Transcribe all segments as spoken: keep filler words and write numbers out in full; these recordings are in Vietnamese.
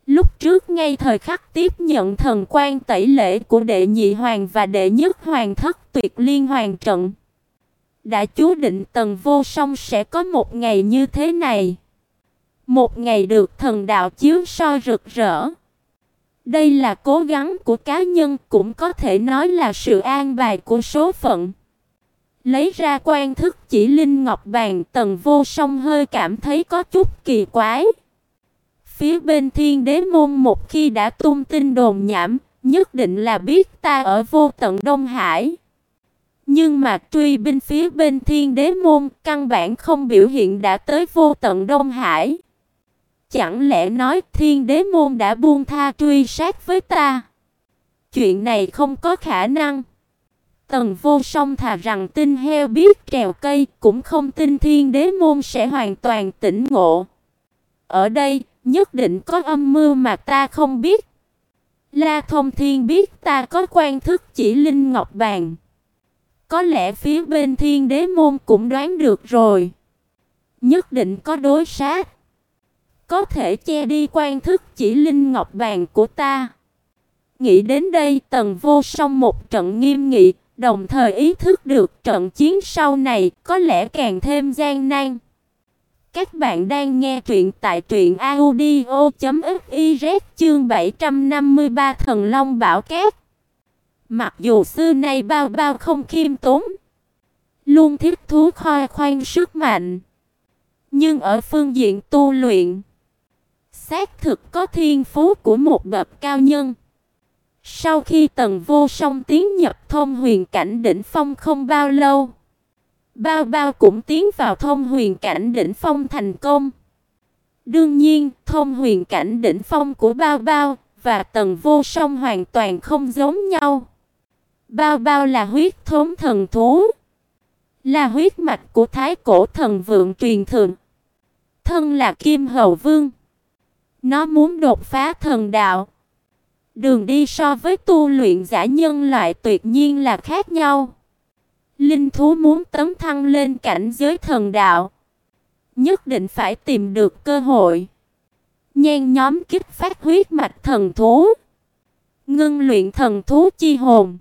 Lúc trước ngay thời khắc tiếp nhận thần quan tẩy lễ của đệ nhị hoàng và đệ nhất hoàng thất tuyệt liên hoàng trận, đã chú định Tần Vô Song sẽ có một ngày như thế này. Một ngày được thần đạo chiếu soi rực rỡ. Đây là cố gắng của cá nhân, cũng có thể nói là sự an bài của số phận. Lấy ra quan thức chỉ linh ngọc bàn, Tần Vô Song hơi cảm thấy có chút kỳ quái. Phía bên Thiên Đế môn một khi đã tung tin đồn nhảm, nhất định là biết ta ở vô tận Đông Hải. Nhưng mà truy binh phía bên Thiên Đế môn căn bản không biểu hiện đã tới vô tận Đông Hải. Chẳng lẽ nói Thiên Đế môn đã buông tha truy sát với ta? Chuyện này không có khả năng. Tần Vô Song thà rằng tin heo biết trèo cây, cũng không tin Thiên Đế môn sẽ hoàn toàn tỉnh ngộ. Ở đây nhất định có âm mưu mà ta không biết. La Thông Thiên biết ta có quan thức chỉ linh ngọc bàn. Có lẽ phía bên Thiên Đế môn cũng đoán được rồi. Nhất định có đối sát. Có thể che đi quan thức chỉ linh ngọc bàn của ta. Nghĩ đến đây, Tần Vô Song một trận nghiêm nghị, đồng thời ý thức được trận chiến sau này có lẽ càng thêm gian nan. Các bạn đang nghe truyện tại truyện audio chấm fiz chương bảy trăm năm mươi ba Thần Long Bảo Cát. Mặc dù xưa nay Bao Bao không khiêm tốn, luôn thích thú khoe khoang sức mạnh, nhưng ở phương diện tu luyện, xác thực có thiên phú của một bậc cao nhân. Sau khi Tần Vô Song tiến nhập thông huyền cảnh đỉnh phong không bao lâu, Bao Bao cũng tiến vào thông huyền cảnh đỉnh phong thành công. Đương nhiên, thông huyền cảnh đỉnh phong của Bao Bao và Tần Vô Song hoàn toàn không giống nhau. Bao Bao là huyết thống thần thú, là huyết mạch của Thái Cổ Thần Vượng truyền thừa. Thân là Kim Hầu Vương. Nó muốn đột phá thần đạo. Đường đi so với tu luyện giả nhân loại tuyệt nhiên là khác nhau. Linh thú muốn tấn thăng lên cảnh giới thần đạo, nhất định phải tìm được cơ hội, nhen nhóm kích phát huyết mạch thần thú, ngưng luyện thần thú chi hồn.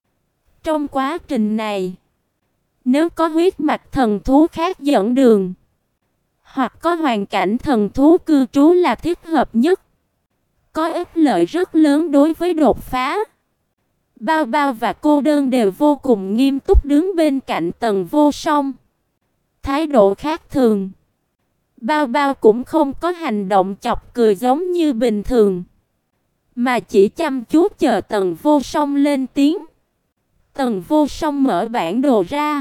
Trong quá trình này, nếu có huyết mạch thần thú khác dẫn đường, hoặc có hoàn cảnh thần thú cư trú là thích hợp nhất, có ích lợi rất lớn đối với đột phá. Bao Bao và Cô Đơn đều vô cùng nghiêm túc đứng bên cạnh Tần Vô Song, thái độ khác thường. Bao Bao cũng không có hành động chọc cười giống như bình thường, mà chỉ chăm chú chờ Tần Vô Song lên tiếng. Tần Vô Song mở bản đồ ra.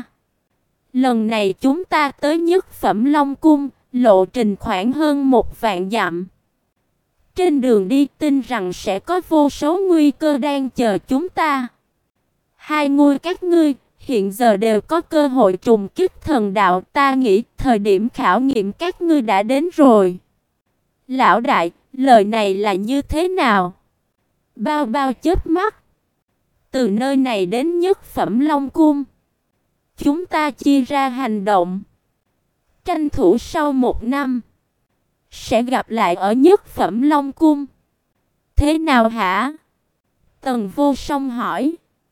Lần này chúng ta tới Nhất Phẩm Long Cung, lộ trình khoảng hơn một vạn dặm. Trên đường đi tin rằng sẽ có vô số nguy cơ đang chờ chúng ta. Hai người các ngươi hiện giờ đều có cơ hội trùng kích thần đạo, ta nghĩ thời điểm khảo nghiệm các ngươi đã đến rồi. Lão đại, lời này là như thế nào? Bao Bao chớp mắt. Từ nơi này đến Nhất Phẩm Long Cung, chúng ta chia ra hành động. Tranh thủ sau một năm sẽ gặp lại ở Nhất Phẩm Long Cung. Thế nào hả? Tần Vô Song hỏi.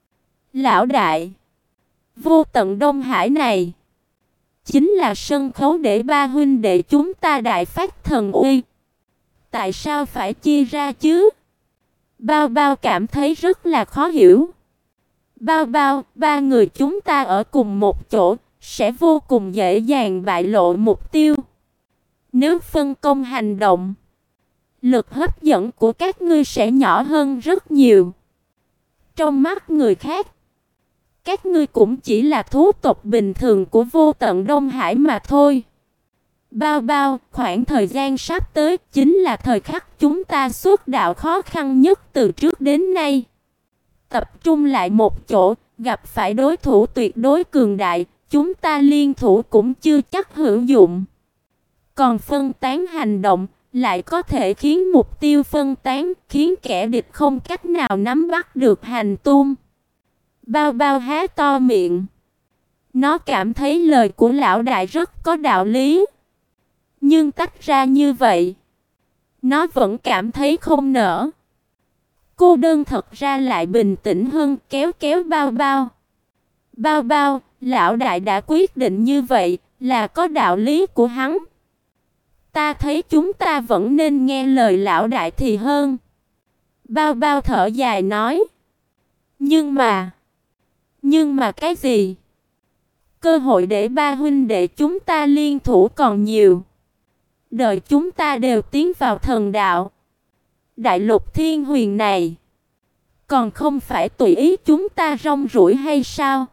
Lão đại, vô tận Đông Hải này chính là sân khấu để ba huynh đệ chúng ta đại phát thần uy. Tại sao phải chia ra chứ? Bao Bao cảm thấy rất là khó hiểu. Bao Bao, ba người chúng ta ở cùng một chỗ sẽ vô cùng dễ dàng bại lộ mục tiêu. Nếu phân công hành động, lực hấp dẫn của các ngươi sẽ nhỏ hơn rất nhiều. Trong mắt người khác, các ngươi cũng chỉ là thú tộc bình thường của vô tận Đông Hải mà thôi. Bao Bao, khoảng thời gian sắp tới chính là thời khắc chúng ta xuất đạo khó khăn nhất từ trước đến nay. Tập trung lại một chỗ, gặp phải đối thủ tuyệt đối cường đại, chúng ta liên thủ cũng chưa chắc hữu dụng. Còn phân tán hành động lại có thể khiến mục tiêu phân tán, khiến kẻ địch không cách nào nắm bắt được hành tung. Bao Bao há to miệng. Nó cảm thấy lời của lão đại rất có đạo lý. Nhưng tách ra như vậy, Nó vẫn cảm thấy không nỡ. Cô đơn thật ra lại bình tĩnh hơn, kéo kéo Bao Bao. Bao Bao, lão đại đã quyết định như vậy, là có đạo lý của hắn. Ta thấy chúng ta vẫn nên nghe lời lão đại thì hơn. Bao Bao thở dài nói. Nhưng mà... Nhưng mà cái gì? Cơ hội để ba huynh đệ chúng ta liên thủ còn nhiều. Đợi chúng ta đều tiến vào thần đạo. Đại lục thiên huyền này. Còn không phải tùy ý chúng ta rong ruổi hay sao?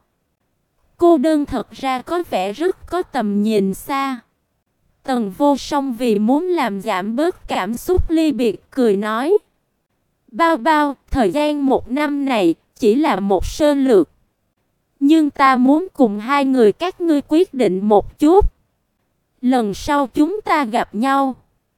Cô đơn thật ra có vẻ rất có tầm nhìn xa. Tần Vô Song vì muốn làm giảm bớt cảm xúc ly biệt cười nói. Bao Bao, thời gian một năm này chỉ là một sơ lược. Nhưng ta muốn cùng hai người các ngươi quyết định một chút. Lần sau chúng ta gặp nhau.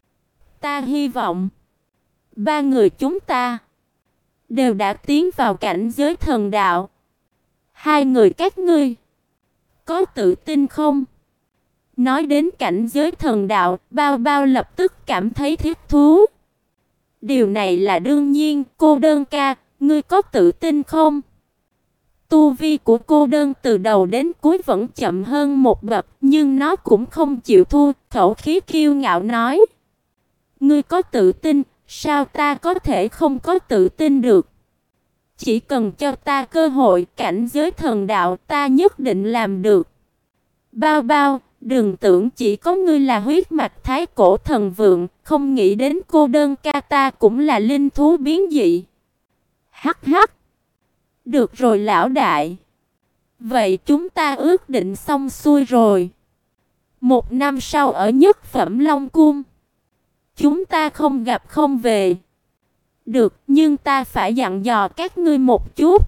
Ta hy vọng ba người chúng ta đều đã tiến vào cảnh giới thần đạo. Hai người các ngươi có tự tin không? Nói đến cảnh giới thần đạo, Bao Bao lập tức cảm thấy thích thú. Điều này là đương nhiên, cô đơn ca, ngươi có tự tin không? Tu vi của cô đơn từ đầu đến cuối vẫn chậm hơn một bậc, nhưng nó cũng không chịu thua, khẩu khí kiêu ngạo nói. Ngươi có tự tin, sao ta có thể không có tự tin được? Chỉ cần cho ta cơ hội, cảnh giới thần đạo ta nhất định làm được. Bao Bao, đừng tưởng chỉ có ngươi là huyết mạch thái cổ thần vượng, không nghĩ đến cô đơn ca ta cũng là linh thú biến dị. Hắc hắc. Được rồi lão đại. Vậy chúng ta ước định xong xuôi rồi. Một năm sau ở Nhất Phẩm Long Cung. Chúng ta không gặp không về. Được, nhưng ta phải dặn dò các ngươi một chút.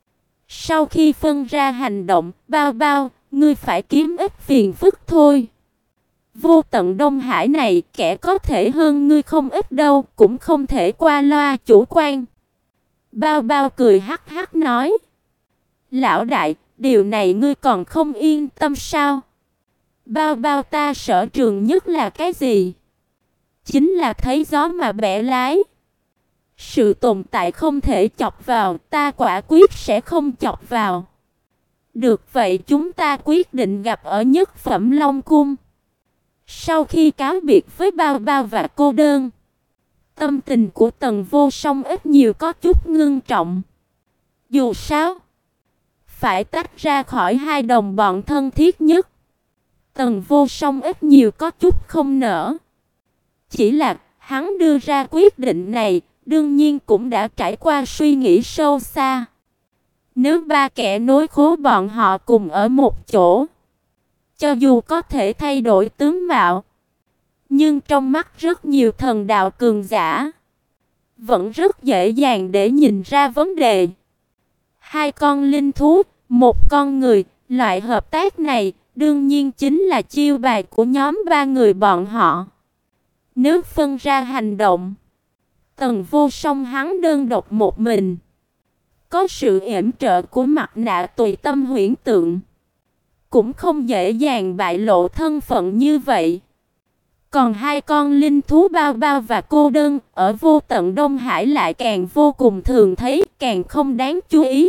Sau khi phân ra hành động, Bao Bao, ngươi phải kiếm ít phiền phức thôi. Vô tận Đông Hải này, kẻ có thể hơn ngươi không ít đâu, cũng không thể qua loa chủ quan. Bao Bao cười hắc hắc nói. Lão đại, điều này ngươi còn không yên tâm sao? Bao Bao, ta sở trường nhất là cái gì? Chính là thấy gió mà bẻ lái. Sự tồn tại không thể chọc vào, ta quả quyết sẽ không chọc vào. Được vậy chúng ta quyết định gặp ở Nhất Phẩm Long Cung. Sau khi cáo biệt với Bao Bao và cô đơn, tâm tình của Tần Vô Song ít nhiều có chút ngưng trọng. Dù sao, phải tách ra khỏi hai đồng bọn thân thiết nhất. Tần Vô Song ít nhiều có chút không nỡ. Chỉ là hắn đưa ra quyết định này, đương nhiên cũng đã trải qua suy nghĩ sâu xa. Nếu ba kẻ nối khố bọn họ cùng ở một chỗ, cho dù có thể thay đổi tướng mạo, nhưng trong mắt rất nhiều thần đạo cường giả, vẫn rất dễ dàng để nhìn ra vấn đề. Hai con linh thú, một con người, loại hợp tác này đương nhiên chính là chiêu bài của nhóm ba người bọn họ. Nếu phân ra hành động, Tần Vô Song hắn đơn độc một mình, có sự yểm trợ của mặt nạ tùy tâm huyễn tượng, cũng không dễ dàng bại lộ thân phận như vậy. Còn hai con linh thú Bao Bao và cô đơn ở vô tận Đông Hải lại càng vô cùng thường thấy, càng không đáng chú ý.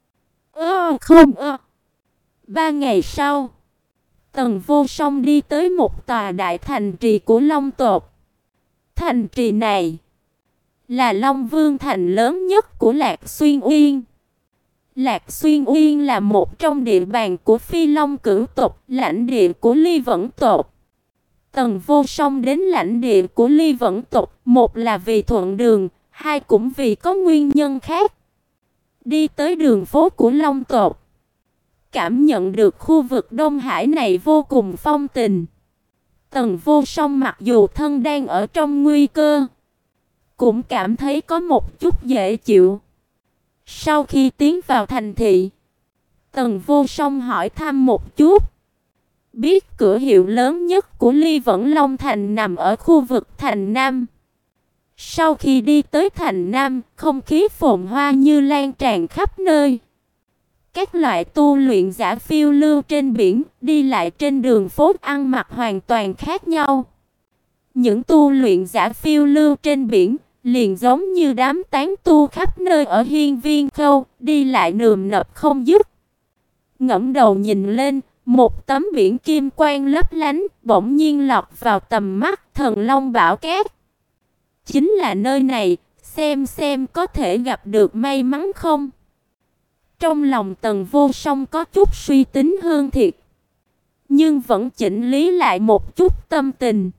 Ơ không ơ. Ba ngày sau, Tần Vô Song đi tới một tòa đại thành trì của Long tộc. Thành trì này là Long Vương thành lớn nhất của Lạc Xuyên Uyên. Lạc Xuyên Uyên là một trong địa bàn của Phi Long Cửu tộc, lãnh địa của Ly Vẫn tộc. Tần Vô Song đến lãnh địa của Ly Vẫn tộc, một là vì thuận đường, hai cũng vì có nguyên nhân khác. Đi tới đường phố của Long tộc, cảm nhận được khu vực Đông Hải này vô cùng phong tình. Tần Vô Song mặc dù thân đang ở trong nguy cơ, cũng cảm thấy có một chút dễ chịu. Sau khi tiến vào thành thị, Tần Vô Song hỏi thăm một chút, biết cửa hiệu lớn nhất của Ly Vẫn Long Thành nằm ở khu vực thành Nam. Sau khi đi tới thành Nam, không khí phồn hoa như lan tràn khắp nơi. Các loại tu luyện giả phiêu lưu trên biển, đi lại trên đường phố ăn mặc hoàn toàn khác nhau. Những tu luyện giả phiêu lưu trên biển, liền giống như đám tán tu khắp nơi ở hiên viên khâu, đi lại nườm nượp không dứt. Ngẩng đầu nhìn lên, một tấm biển kim quang lấp lánh, bỗng nhiên lọt vào tầm mắt Thần Long Bảo Cát. Chính là nơi này, xem xem có thể gặp được may mắn không? Trong lòng Tần Vô Song có chút suy tính hơn thiệt, nhưng vẫn chỉnh lý lại một chút tâm tình.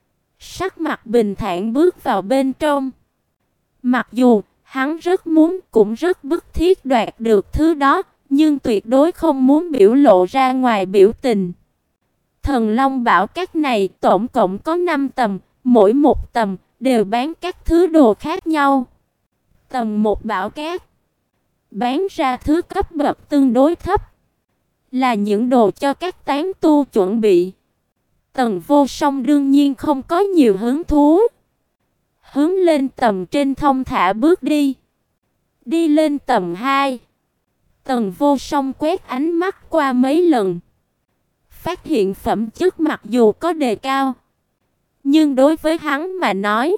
Sắc mặt bình thản bước vào bên trong. Mặc dù hắn rất muốn, cũng rất bức thiết đoạt được thứ đó, nhưng tuyệt đối không muốn biểu lộ ra ngoài biểu tình. Thần Long Bảo Cát này tổng cộng có năm tầng, mỗi một tầng đều bán các thứ đồ khác nhau. Tầng một bảo cát bán ra thứ cấp bậc tương đối thấp, là những đồ cho các tán tu chuẩn bị. Tần Vô Song đương nhiên không có nhiều hứng thú. Hướng lên tầng trên thông thả bước đi. Đi lên tầng hai. Tần Vô Song quét ánh mắt qua mấy lần, phát hiện phẩm chất mặc dù có đề cao, nhưng đối với hắn mà nói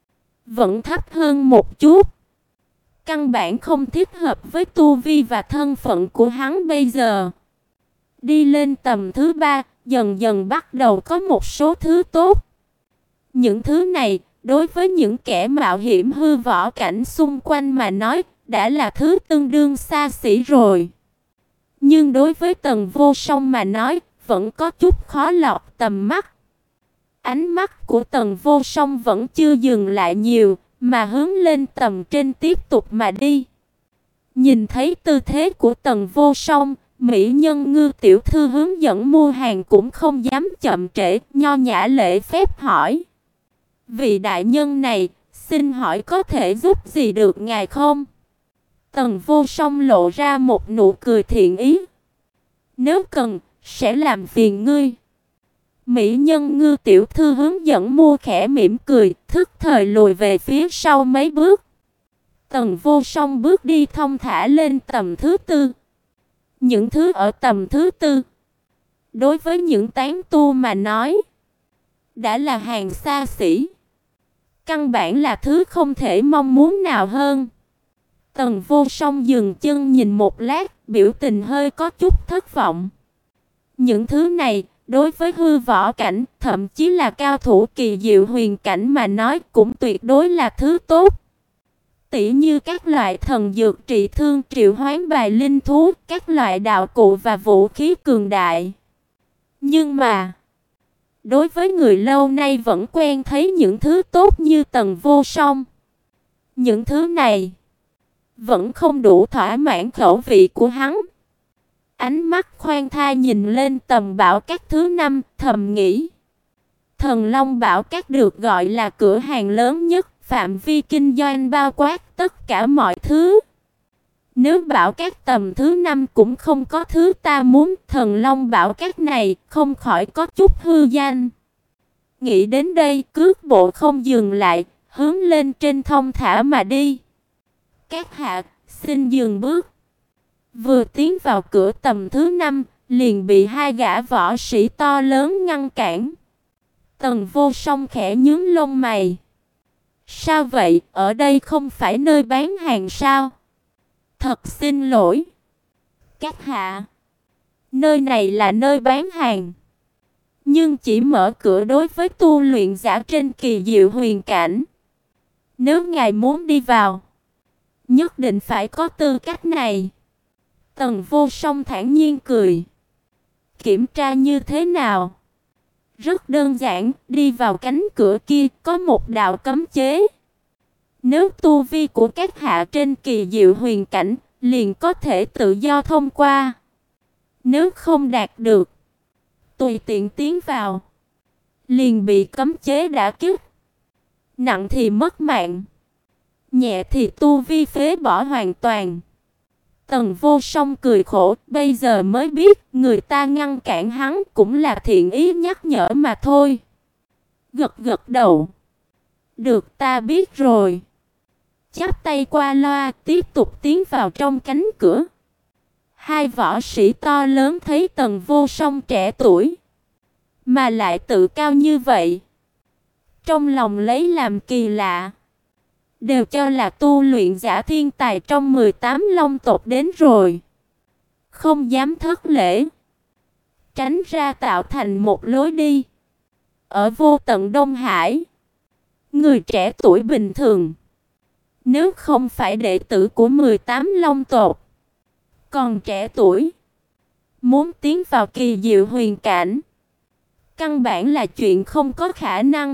vẫn thấp hơn một chút. Căn bản không thích hợp với tu vi và thân phận của hắn bây giờ. Đi lên tầm thứ ba, dần dần bắt đầu có một số thứ tốt. Những thứ này, đối với những kẻ mạo hiểm hư võ cảnh xung quanh mà nói, đã là thứ tương đương xa xỉ rồi. Nhưng đối với Tần Vô Song mà nói, vẫn có chút khó lọt tầm mắt. Ánh mắt của Tần Vô Song vẫn chưa dừng lại nhiều, mà hướng lên tầm trên tiếp tục mà đi. Nhìn thấy tư thế của Tần Vô Song, mỹ nhân Ngư tiểu thư hướng dẫn mua hàng cũng không dám chậm trễ, nho nhã lễ phép hỏi: "Vị đại nhân này, xin hỏi có thể giúp gì được ngài không?" Tần Vô Song lộ ra một nụ cười thiện ý: "Nếu cần, sẽ làm phiền ngươi." Mỹ nhân Ngư tiểu thư hướng dẫn mua khẽ mỉm cười, thức thời lùi về phía sau mấy bước. Tần Vô Song bước đi thong thả lên tầm thứ tư. Những thứ ở tầm thứ tư, đối với những tán tu mà nói, đã là hàng xa xỉ, căn bản là thứ không thể mong muốn nào hơn. Tần Vô Song dừng chân nhìn một lát, biểu tình hơi có chút thất vọng. Những thứ này, đối với hư võ cảnh, thậm chí là cao thủ kỳ diệu huyền cảnh mà nói cũng tuyệt đối là thứ tốt. Tỉ như các loại thần dược trị thương, triệu hoán bài linh thú, các loại đạo cụ và vũ khí cường đại. Nhưng mà, đối với người lâu nay vẫn quen thấy những thứ tốt như Tần Vô Song, những thứ này vẫn không đủ thỏa mãn khẩu vị của hắn. Ánh mắt khoan thai nhìn lên tầm bảo các thứ năm, thầm nghĩ: Thần Long Bảo Các được gọi là cửa hàng lớn nhất, phạm vi kinh doanh bao quát tất cả mọi thứ. Nếu bảo các tầm thứ năm cũng không có thứ ta muốn, Thần Long Bảo Các này không khỏi có chút hư danh. Nghĩ đến đây, cước bộ không dừng lại, hướng lên trên thong thả mà đi. Các hạ, xin dừng bước. Vừa tiến vào cửa tầm thứ năm, liền bị hai gã võ sĩ to lớn ngăn cản. Tần Vô Song khẽ nhướng lông mày. Sao vậy, ở đây không phải nơi bán hàng sao? Thật xin lỗi. Các hạ, nơi này là nơi bán hàng, nhưng chỉ mở cửa đối với tu luyện giả trên kỳ diệu huyền cảnh. Nếu ngài muốn đi vào, nhất định phải có tư cách này. Tần Vô Song thản nhiên cười. Kiểm tra như thế nào? Rất đơn giản, đi vào cánh cửa kia có một đạo cấm chế. Nếu tu vi của các hạ trên kỳ diệu huyền cảnh, liền có thể tự do thông qua. Nếu không đạt được, tùy tiện tiến vào, liền bị cấm chế đả kích. Nặng thì mất mạng, nhẹ thì tu vi phế bỏ hoàn toàn. Tần Vô Song cười khổ, bây giờ mới biết người ta ngăn cản hắn cũng là thiện ý nhắc nhở mà thôi. Gật gật đầu. Được, ta biết rồi. Chắp tay qua loa, tiếp tục tiến vào trong cánh cửa. Hai võ sĩ to lớn thấy Tần Vô Song trẻ tuổi, mà lại tự cao như vậy, trong lòng lấy làm kỳ lạ. Đều cho là tu luyện giả thiên tài trong mười tám long tộc đến rồi. Không dám thất lễ. Tránh ra tạo thành một lối đi. Ở vô tận Đông Hải, người trẻ tuổi bình thường, nếu không phải đệ tử của mười tám long tộc, còn trẻ tuổi, muốn tiến vào kỳ diệu huyền cảnh, căn bản là chuyện không có khả năng.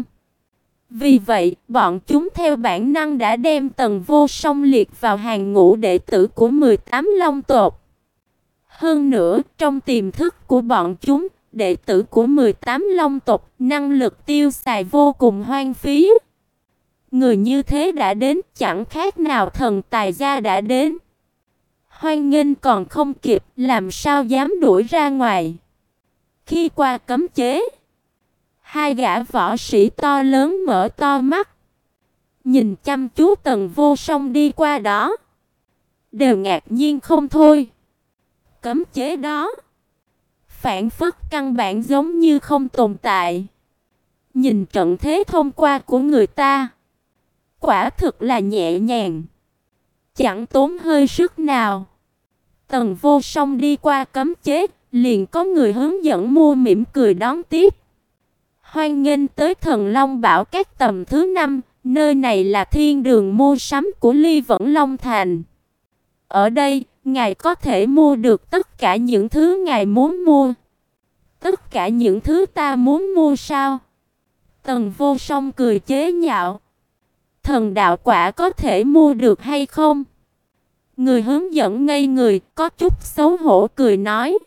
Vì vậy, bọn chúng theo bản năng đã đem Tần Vô Song liệt vào hàng ngũ đệ tử của mười tám long tộc. Hơn nữa, trong tiềm thức của bọn chúng, đệ tử của mười tám long tộc, năng lực tiêu xài vô cùng hoang phí. Người như thế đã đến, chẳng khác nào thần tài gia đã đến. Hoan nghênh còn không kịp, làm sao dám đuổi ra ngoài. Khi qua cấm chế, hai gã võ sĩ to lớn mở to mắt, nhìn chăm chú Tần Vô Song đi qua đó, đều ngạc nhiên không thôi. Cấm chế đó phản phất căn bản giống như không tồn tại. Nhìn trận thế thông qua của người ta, quả thực là nhẹ nhàng, chẳng tốn hơi sức nào. Tần Vô Song đi qua cấm chế, liền có người hướng dẫn mua mỉm cười đón tiếp. Hoan nghênh tới Thần Long Bảo Các tầm thứ năm, nơi này là thiên đường mua sắm của Ly Vẫn Long Thành. Ở đây, ngài có thể mua được tất cả những thứ ngài muốn mua. Tất cả những thứ ta muốn mua sao? Tần Vô Song cười chế nhạo. Thần đạo quả có thể mua được hay không? Người hướng dẫn ngây người, có chút xấu hổ cười nói.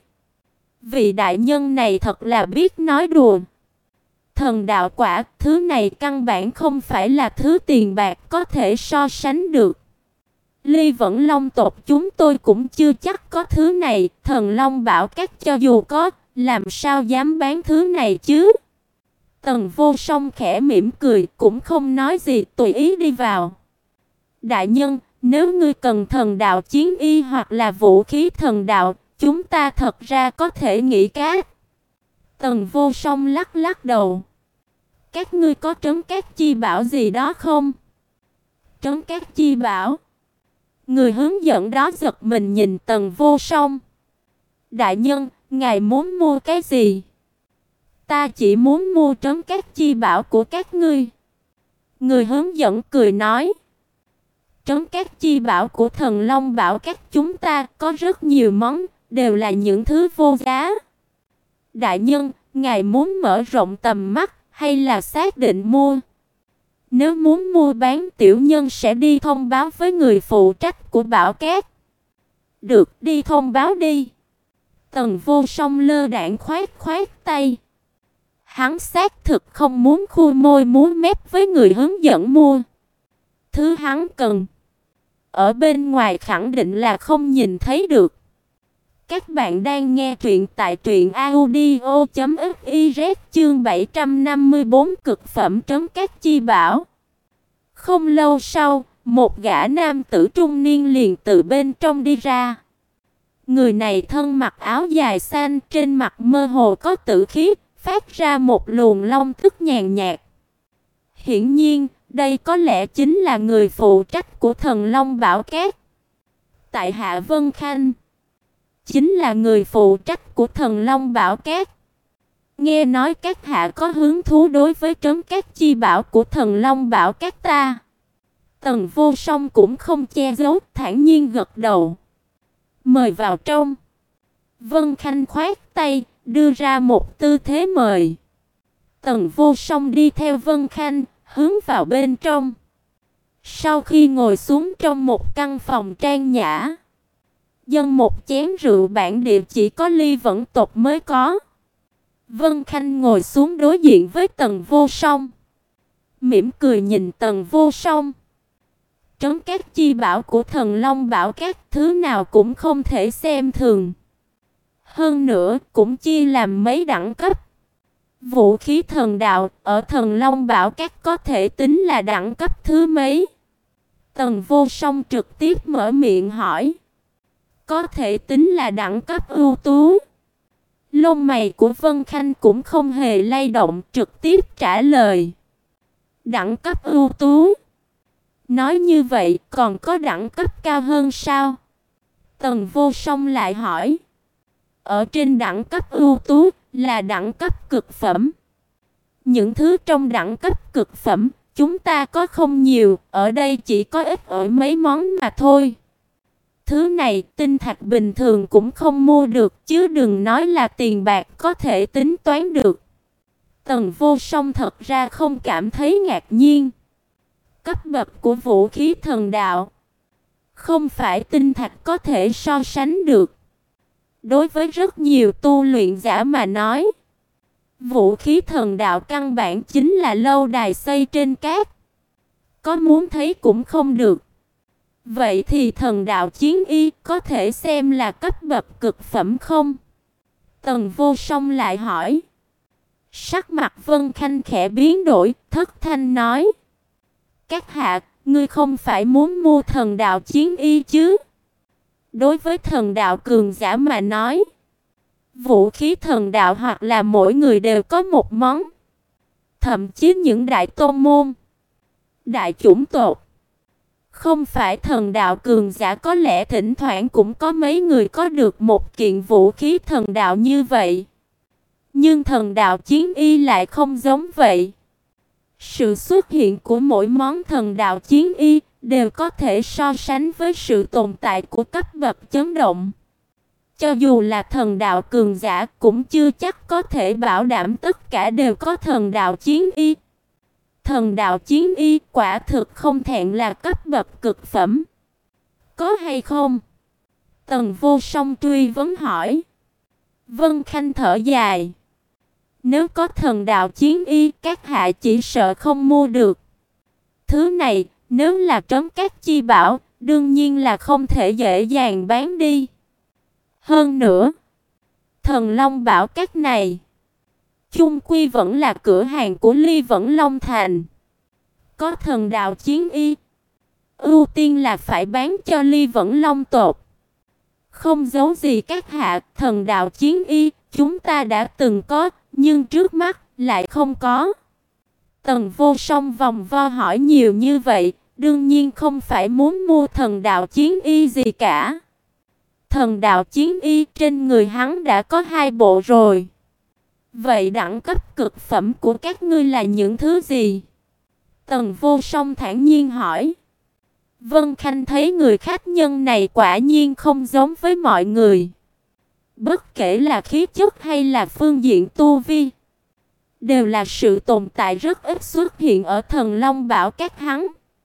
Vị đại nhân này thật là biết nói đùa. Thần đạo quả, thứ này căn bản không phải là thứ tiền bạc có thể so sánh được. Ly Vẫn Long tộc chúng tôi cũng chưa chắc có thứ này, Thần Long Bảo Các cho dù có, làm sao dám bán thứ này chứ? Tần Vô Song khẽ mỉm cười, cũng không nói gì, tùy ý đi vào. Đại nhân, nếu ngươi cần thần đạo chiến y hoặc là vũ khí thần đạo, chúng ta thật ra có thể nghĩ cách. Tần Vô Song lắc lắc đầu. Các ngươi có trấn các chi bảo gì đó không? Trấn các chi bảo? Người hướng dẫn đó giật mình nhìn Tần Vô Song. Đại nhân, ngài muốn mua cái gì? Ta chỉ muốn mua trấn các chi bảo của các ngươi. Người hướng dẫn cười nói. Trấn các chi bảo của Thần Long Bảo Các chúng ta có rất nhiều món, đều là những thứ vô giá. Đại nhân, ngài muốn mở rộng tầm mắt hay là xác định mua? Nếu muốn mua bán, tiểu nhân sẽ đi thông báo với người phụ trách của Bảo Các. Được, đi thông báo đi. Tần Vô Song lơ đãng khoát khoát tay. Hắn xác thực không muốn khui môi múa mép với người hướng dẫn mua. Thứ hắn cần, ở bên ngoài khẳng định là không nhìn thấy được. Các bạn đang nghe truyện tại truyện audio chấm fiz chương bảy trăm năm mươi tư cực phẩm trấn các chi bảo. Không lâu sau, một gã nam tử trung niên liền từ bên trong đi ra. Người này thân mặc áo dài xanh, trên mặt mơ hồ có tử khí, phát ra một luồng long tức nhàn nhạt. Hiển nhiên, đây có lẽ chính là người phụ trách của Thần Long Bảo Các. Tại Hạ Vân Khanh chính là người phụ trách của Thần Long Bảo Các. Nghe nói các hạ có hứng thú đối với trấn các chi bảo của Thần Long Bảo Các ta. Tần Vô Song cũng không che giấu, thản nhiên gật đầu. Mời vào trong. Vân Khanh khoát tay, đưa ra một tư thế mời. Tần Vô Song đi theo Vân Khanh, hướng vào bên trong. Sau khi ngồi xuống trong một căn phòng trang nhã, dâng một chén rượu bản địa chỉ có Ly Vẫn tộc mới có. Vân Khanh ngồi xuống đối diện với Tần Vô Song, mỉm cười nhìn Tần Vô Song. Trấn các chi bảo của Thần Long Bảo Các thứ nào cũng không thể xem thường. Hơn nữa cũng chia làm mấy đẳng cấp. Vũ khí thần đạo ở Thần Long Bảo Các có thể tính là đẳng cấp thứ mấy? Tần Vô Song trực tiếp mở miệng hỏi. Có thể tính là đẳng cấp ưu tú. Lông mày của Vân Khanh cũng không hề lay động, trực tiếp trả lời. Đẳng cấp ưu tú. Nói như vậy, còn có đẳng cấp cao hơn sao? Tần Vô Song lại hỏi. Ở trên đẳng cấp ưu tú là đẳng cấp cực phẩm. Những thứ trong đẳng cấp cực phẩm chúng ta có không nhiều, ở đây chỉ có ít ỏi mấy món mà thôi. Thứ này tinh thạch bình thường cũng không mua được, chứ đừng nói là tiền bạc có thể tính toán được. Tần Vô Song thật ra không cảm thấy ngạc nhiên. Cấp bậc của vũ khí thần đạo không phải tinh thạch có thể so sánh được. Đối với rất nhiều tu luyện giả mà nói, vũ khí thần đạo căn bản chính là lâu đài xây trên cát. Có muốn thấy cũng không được. Vậy thì thần đạo chiến y có thể xem là cấp bậc cực phẩm không? Tần Vô Song lại hỏi. Sắc mặt Vân Khanh khẽ biến đổi, thất thanh nói. Các hạ, ngươi không phải muốn mua thần đạo chiến y chứ? Đối với thần đạo cường giả mà nói, vũ khí thần đạo hoặc là mỗi người đều có một món. Thậm chí những đại tôn môn, đại chủng tộc, không phải thần đạo cường giả có lẽ thỉnh thoảng cũng có mấy người có được một kiện vũ khí thần đạo như vậy. Nhưng thần đạo chiến y lại không giống vậy. Sự xuất hiện của mỗi món thần đạo chiến y đều có thể so sánh với sự tồn tại của cấp bậc chấn động. Cho dù là thần đạo cường giả cũng chưa chắc có thể bảo đảm tất cả đều có thần đạo chiến y. Thần đạo chiến y quả thực không thẹn là cấp bậc cực phẩm. Có hay không? Tần Vô Song truy vấn hỏi. Vân Khanh thở dài. Nếu có thần đạo chiến y, các hạ chỉ sợ không mua được. Thứ này, nếu là trấn các chi bảo, đương nhiên là không thể dễ dàng bán đi. Hơn nữa, thần Long bảo các này chung quy vẫn là cửa hàng của Ly Vẫn Long Thành. Có thần đạo chiến y, ưu tiên là phải bán cho Ly Vẫn Long tộc. Không giấu gì các hạ, thần đạo chiến y chúng ta đã từng có, nhưng trước mắt lại không có. Tần Vô Song vòng vo hỏi nhiều như vậy, đương nhiên không phải muốn mua thần đạo chiến y gì cả. Thần đạo chiến y trên người hắn đã có hai bộ rồi. Vậy đẳng cấp cực phẩm của các ngươi là những thứ gì? Tần Vô Song thản nhiên hỏi. Vân Khanh thấy người khách nhân này quả nhiên không giống với mọi người. Bất kể là khí chất hay là phương diện tu vi, đều là sự tồn tại rất ít xuất hiện ở thần Long bảo các hắn.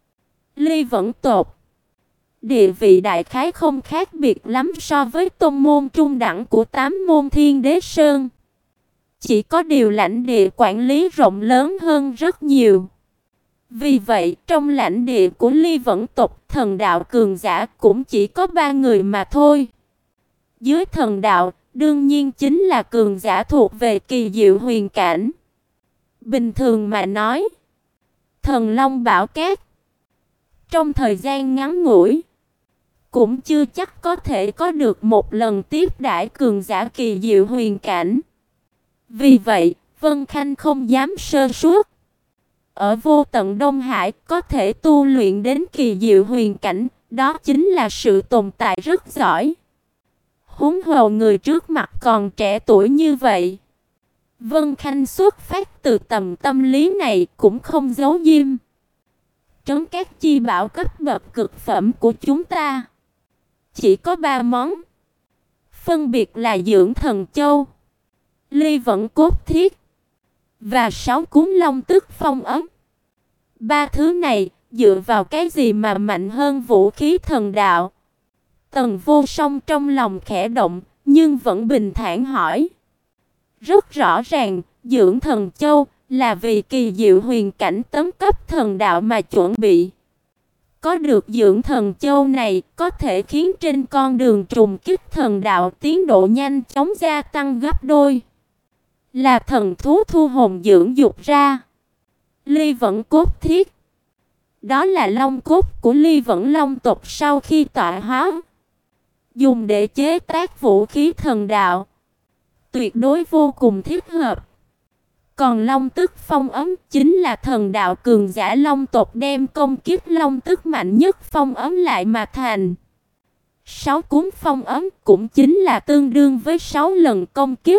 Ly Vẫn tộc địa vị đại khái không khác biệt lắm so với tôn môn trung đẳng của tám môn Thiên Đế Sơn. Chỉ có điều lãnh địa quản lý rộng lớn hơn rất nhiều. Vì vậy, trong lãnh địa của Ly Vẫn tộc, thần đạo cường giả cũng chỉ có ba người mà thôi. Dưới thần đạo, đương nhiên chính là cường giả thuộc về kỳ diệu huyền cảnh. Bình thường mà nói, thần Long bảo cát trong thời gian ngắn ngủi cũng chưa chắc có thể có được một lần tiếp đãi cường giả kỳ diệu huyền cảnh. Vì vậy, Vân Khanh không dám sơ suất. Ở vô tận Đông Hải có thể tu luyện đến kỳ diệu huyền cảnh, đó chính là sự tồn tại rất giỏi. Huống hồ người trước mặt còn trẻ tuổi như vậy. Vân Khanh xuất phát từ tầm tâm lý này cũng không giấu giếm. Trấn các chi bảo cấp bậc cực phẩm của chúng ta chỉ có ba món. Phân biệt là dưỡng thần châu, ly vẫn cốt thiết và sáu cuốn long tức phong ấn. Ba thứ này dựa vào cái gì mà mạnh hơn vũ khí thần đạo? Tần Vô Song trong lòng khẽ động, nhưng vẫn bình thản hỏi. Rất rõ ràng, dưỡng thần châu là vì kỳ diệu huyền cảnh tấn cấp thần đạo mà chuẩn bị. Có được dưỡng thần châu này, có thể khiến trên con đường trùng kích thần đạo tiến độ nhanh chóng gia tăng gấp đôi. Là thần thú thu hồn dưỡng dục ra. Ly Vẫn cốt thiết, đó là long cốt của Ly Vẫn Long tộc sau khi tọa hóa, dùng để chế tác vũ khí thần đạo, tuyệt đối vô cùng thích hợp. Còn long tức phong ấm chính là thần đạo cường giả long tộc đem công kiếp long tức mạnh nhất phong ấm lại mà thành. Sáu cuốn phong ấm cũng chính là tương đương với sáu lần công kiếp.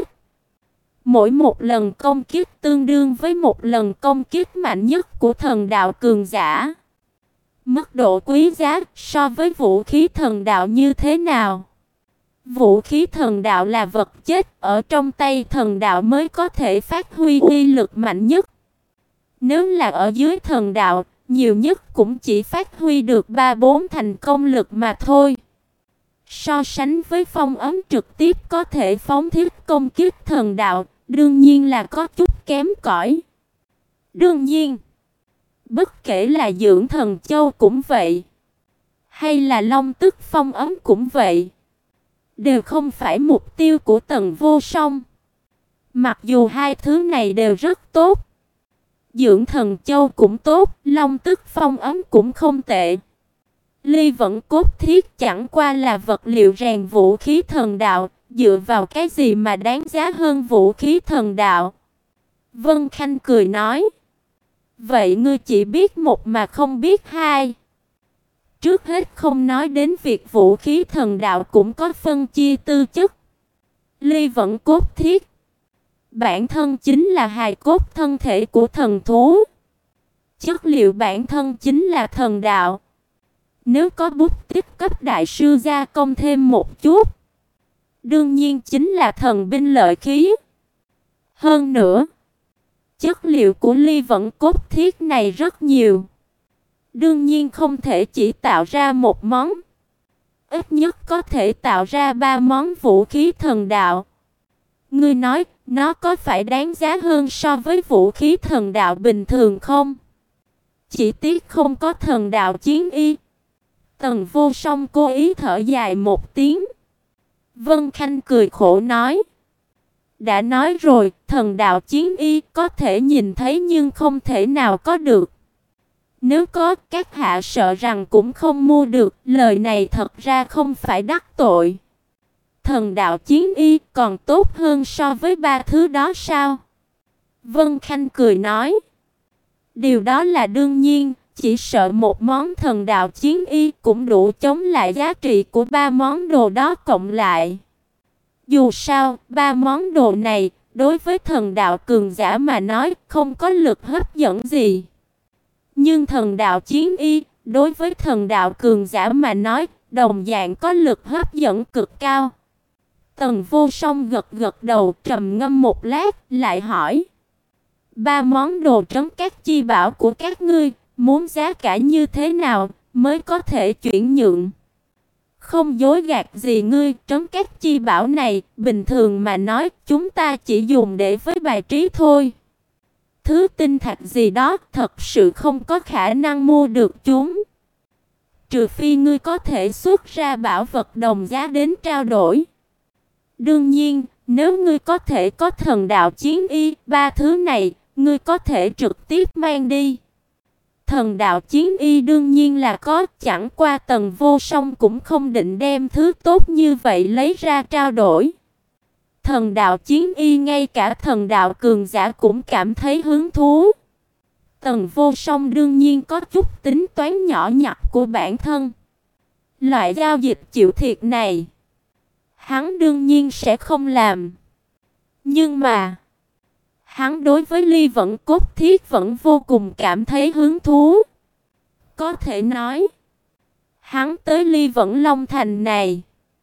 Mỗi một lần công kiếp tương đương với một lần công kiếp mạnh nhất của thần đạo cường giả. Mức độ quý giá so với vũ khí thần đạo như thế nào? Vũ khí thần đạo là vật chết, ở trong tay thần đạo mới có thể phát huy uy lực mạnh nhất. Nếu là ở dưới thần đạo, nhiều nhất cũng chỉ phát huy được ba bốn thành công lực mà thôi. So sánh với phong ấm trực tiếp có thể phóng thiết công kích thần đạo, đương nhiên là có chút kém cỏi. Đương nhiên, bất kể là dưỡng thần châu cũng vậy, hay là long tức phong ấm cũng vậy, đều không phải mục tiêu của Tần Vô Song. Mặc dù hai thứ này đều rất tốt, dưỡng thần châu cũng tốt, long tức phong ấm cũng không tệ. Ly Vẫn cốt thiết chẳng qua là vật liệu rèn vũ khí thần đạo, dựa vào cái gì mà đáng giá hơn vũ khí thần đạo? Vân Khanh cười nói. Vậy ngươi chỉ biết một mà không biết hai. Trước hết không nói đến việc vũ khí thần đạo cũng có phân chia tư chất. Ly Vẫn cốt thiết bản thân chính là hài cốt thân thể của thần thú. Chất liệu bản thân chính là thần đạo. Nếu có bút tích cấp đại sư gia công thêm một chút, đương nhiên chính là thần binh lợi khí. Hơn nữa, chất liệu của Ly Vẫn cốt thiết này rất nhiều. Đương nhiên không thể chỉ tạo ra một món. Ít nhất có thể tạo ra ba món vũ khí thần đạo. Ngươi nói, nó có phải đáng giá hơn so với vũ khí thần đạo bình thường không? Chỉ tiếc không có thần đạo chiến y. Tần Vô Song cố ý thở dài một tiếng. Vân Khanh cười khổ nói. Đã nói rồi, thần đạo chiến y có thể nhìn thấy nhưng không thể nào có được. Nếu có, các hạ sợ rằng cũng không mua được. Lời này thật ra không phải đắc tội. Thần đạo chiến y còn tốt hơn so với ba thứ đó sao? Vân Khanh cười nói. Điều đó là đương nhiên. Chỉ sợ một món thần đạo chiến y cũng đủ chống lại giá trị của ba món đồ đó cộng lại. Dù sao, ba món đồ này, đối với thần đạo cường giả mà nói, không có lực hấp dẫn gì. Nhưng thần đạo chiến y, đối với thần đạo cường giả mà nói, đồng dạng có lực hấp dẫn cực cao. Tần Vô Song gật gật đầu, trầm ngâm một lát, lại hỏi. Ba món đồ trấn các chi bảo của các ngươi, muốn giá cả như thế nào mới có thể chuyển nhượng? Không dối gạt gì ngươi, trấn các chi bảo này, bình thường mà nói, chúng ta chỉ dùng để với bài trí thôi. Thứ tinh thạch gì đó, thật sự không có khả năng mua được chúng. Trừ phi ngươi có thể xuất ra bảo vật đồng giá đến trao đổi. Đương nhiên, nếu ngươi có thể có thần đạo chiến y, ba thứ này, ngươi có thể trực tiếp mang đi. Thần đạo chiến y đương nhiên là có, chẳng qua Tần Vô Song cũng không định đem thứ tốt như vậy lấy ra trao đổi. Thần đạo chiến y ngay cả thần đạo cường giả cũng cảm thấy hứng thú. Tần Vô Song đương nhiên có chút tính toán nhỏ nhặt của bản thân. Loại giao dịch chịu thiệt này, hắn đương nhiên sẽ không làm. Nhưng mà hắn đối với Ly Vẫn cốt thiết vẫn vô cùng cảm thấy hứng thú. Có thể nói, hắn tới Ly Vẫn Long Thành này,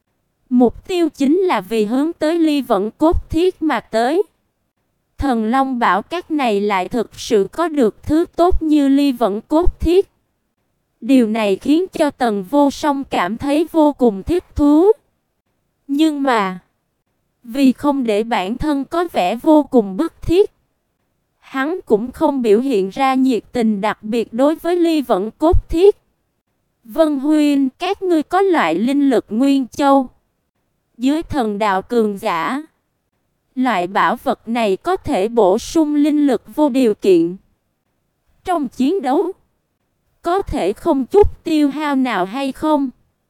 mục tiêu chính là vì hướng tới Ly Vẫn cốt thiết mà tới. Thần Long bảo các này lại thực sự có được thứ tốt như Ly Vẫn cốt thiết. Điều này khiến cho Tần Vô Song cảm thấy vô cùng thích thú. Nhưng mà, vì không để bản thân có vẻ vô cùng bức thiết, hắn cũng không biểu hiện ra nhiệt tình đặc biệt đối với Ly Vẫn cốt thiết. Vân Huynh, các ngươi có loại linh lực Nguyên Châu. Dưới thần đạo cường giả, loại bảo vật này có thể bổ sung linh lực vô điều kiện. Trong chiến đấu, có thể không chút tiêu hao nào hay không?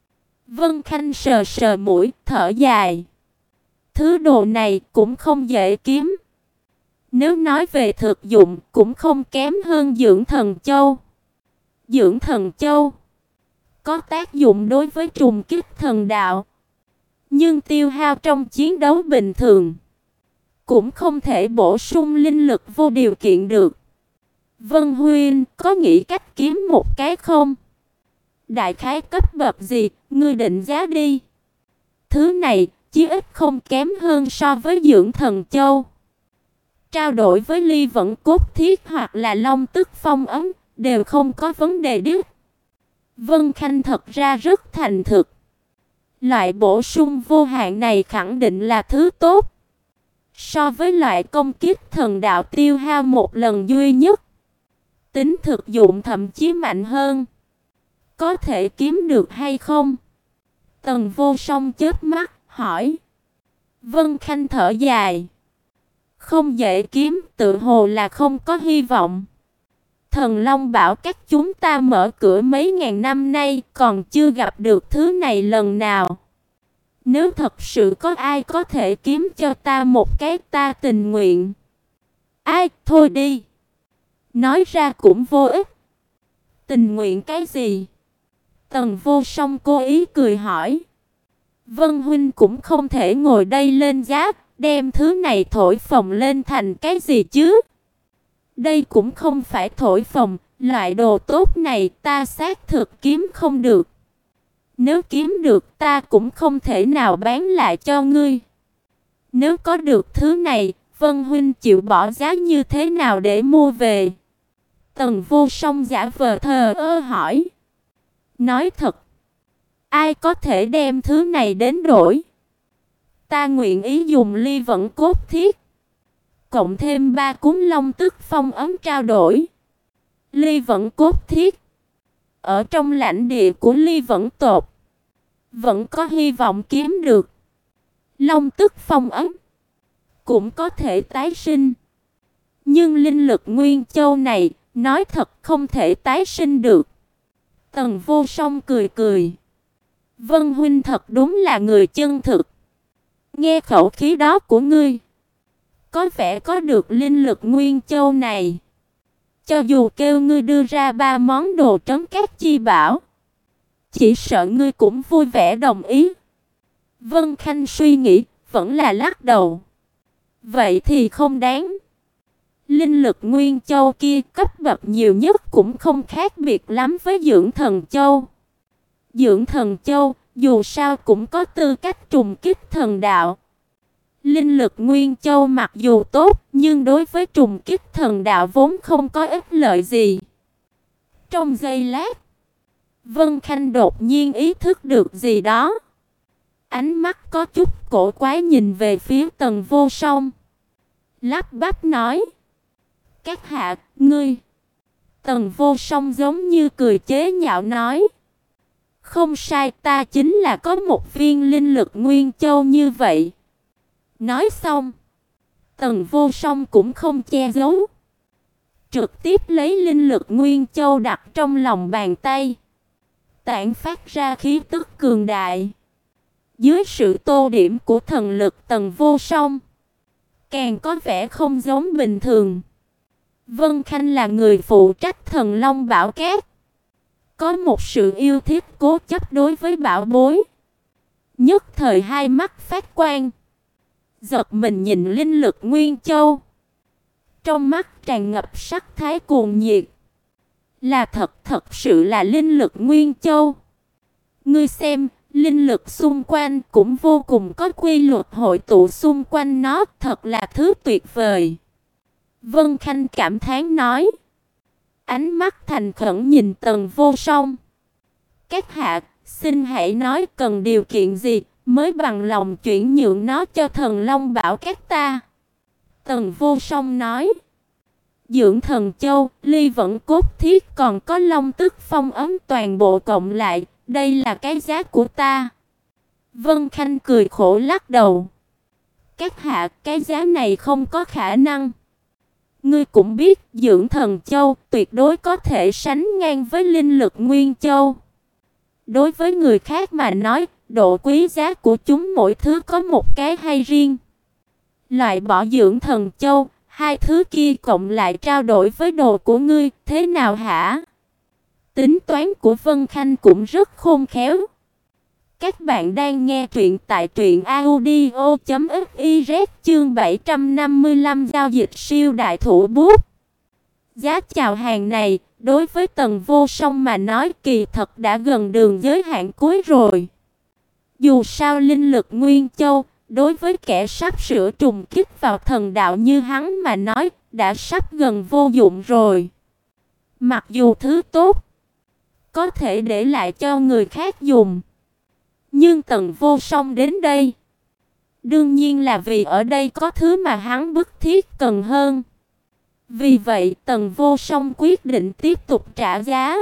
Vân Khanh sờ sờ mũi, thở dài. Thứ đồ này cũng không dễ kiếm. Nếu nói về thực dụng cũng không kém hơn dưỡng thần châu. Dưỡng thần châu có tác dụng đối với trùng kích thần đạo, nhưng tiêu hao trong chiến đấu bình thường, cũng không thể bổ sung linh lực vô điều kiện được. Vân Huynh có nghĩ cách kiếm một cái không? Đại khái cấp bậc gì, ngươi định giá đi. Thứ này chí ít không kém hơn so với dưỡng thần châu. Trao đổi với ly vẫn cốt thiết hoặc là long tức phong ấn đều không có vấn đề điếc. Vân Khanh thật ra rất thành thực. Loại bổ sung vô hạn này khẳng định là thứ tốt. So với loại công kích thần đạo tiêu hao một lần duy nhất, tính thực dụng thậm chí mạnh hơn. Có thể kiếm được hay không? Tần Vô Song chớp mắt hỏi. Vân Khanh thở dài. Không dễ kiếm, tự hồ là không có hy vọng. Thần Long bảo các chúng ta mở cửa mấy ngàn năm nay còn chưa gặp được thứ này lần nào. Nếu thật sự có ai có thể kiếm cho ta một cái, ta tình nguyện. Ai, thôi đi. Nói ra cũng vô ích. Tình nguyện cái gì? Tần Vô Song cố ý cười hỏi. Vân Huynh cũng không thể ngồi đây lên giá, đem thứ này thổi phồng lên thành cái gì chứ? Đây cũng không phải thổi phồng, loại đồ tốt này ta xác thực kiếm không được. Nếu kiếm được ta cũng không thể nào bán lại cho ngươi. Nếu có được thứ này, Vân Huynh chịu bỏ giá như thế nào để mua về? Tần Vô Song giả vờ thờ ơ hỏi. Nói thật, ai có thể đem thứ này đến đổi? Ta nguyện ý dùng ly vẫn cốt thiết, cộng thêm ba cuốn long tức phong ấn trao đổi. Ly vẫn cốt thiết ở trong lãnh địa của ly vẫn tộc, vẫn có hy vọng kiếm được. Long tức phong ấn cũng có thể tái sinh, nhưng linh lực nguyên châu này, nói thật không thể tái sinh được. Tần Vô Song cười cười. Vân Huynh thật đúng là người chân thực. Nghe khẩu khí đó của ngươi, có vẻ có được linh lực nguyên châu này. Cho dù kêu ngươi đưa ra ba món đồ trấn các chi bảo, chỉ sợ ngươi cũng vui vẻ đồng ý. Vân Khanh suy nghĩ, vẫn là lắc đầu. Vậy thì không đáng. Linh lực nguyên châu kia cấp bậc nhiều nhất cũng không khác biệt lắm với dưỡng thần châu. Dưỡng thần châu dù sao cũng có tư cách trùng kích thần đạo. Linh lực nguyên châu mặc dù tốt, nhưng đối với trùng kích thần đạo vốn không có ích lợi gì. Trong giây lát, Vân Khanh đột nhiên ý thức được gì đó. Ánh mắt có chút cổ quái nhìn về phía Tần Vô Song, lắp bắp nói. Các hạ, ngươi. Tần Vô Song giống như cười chế nhạo nói. Không sai, ta chính là có một viên linh lực nguyên châu như vậy. Nói xong, Tần Vô Song cũng không che giấu, trực tiếp lấy linh lực nguyên châu đặt trong lòng bàn tay, tản phát ra khí tức cường đại. Dưới sự tô điểm của thần lực Tần Vô Song, càng có vẻ không giống bình thường. Vân Khanh là người phụ trách Thần Long Bảo Cát, có một sự yêu thích cố chấp đối với bảo bối. Nhất thời hai mắt phát quang, giật mình nhìn linh lực nguyên châu, trong mắt tràn ngập sắc thái cuồng nhiệt. Là thật, thật sự là linh lực nguyên châu. Ngươi xem, linh lực xung quanh cũng vô cùng có quy luật hội tụ xung quanh nó, thật là thứ tuyệt vời. Vân Khanh cảm thán nói. Ánh mắt thành khẩn nhìn Tần Vô Song. Các hạ, xin hãy nói cần điều kiện gì mới bằng lòng chuyển nhượng nó cho Thần Long Bảo các ta. Tần Vô Song nói. Dưỡng thần châu, ly vẫn cốt thiết còn có long tức phong ấm toàn bộ cộng lại, đây là cái giá của ta. Vân Khanh cười khổ lắc đầu. Các hạ, cái giá này không có khả năng. Ngươi cũng biết, dưỡng thần châu tuyệt đối có thể sánh ngang với linh lực nguyên châu. Đối với người khác mà nói, độ quý giá của chúng mỗi thứ có một cái hay riêng. Loại bỏ dưỡng thần châu, hai thứ kia cộng lại trao đổi với đồ của ngươi, thế nào hả? Tính toán của Vân Khanh cũng rất khôn khéo. Các bạn đang nghe truyện tại truyện audio chấm fiz chương bảy trăm năm mươi lăm giao dịch siêu đại thủ bút. Giá chào hàng này, đối với Tần Vô Song mà nói kỳ thật đã gần đường giới hạn cuối rồi. Dù sao linh lực Nguyên Châu, đối với kẻ sắp sửa trùng kích vào thần đạo như hắn mà nói, đã sắp gần vô dụng rồi. Mặc dù thứ tốt, có thể để lại cho người khác dùng. Nhưng Tần Vô Song đến đây, đương nhiên là vì ở đây có thứ mà hắn bức thiết cần hơn. Vì vậy Tần Vô Song quyết định tiếp tục trả giá.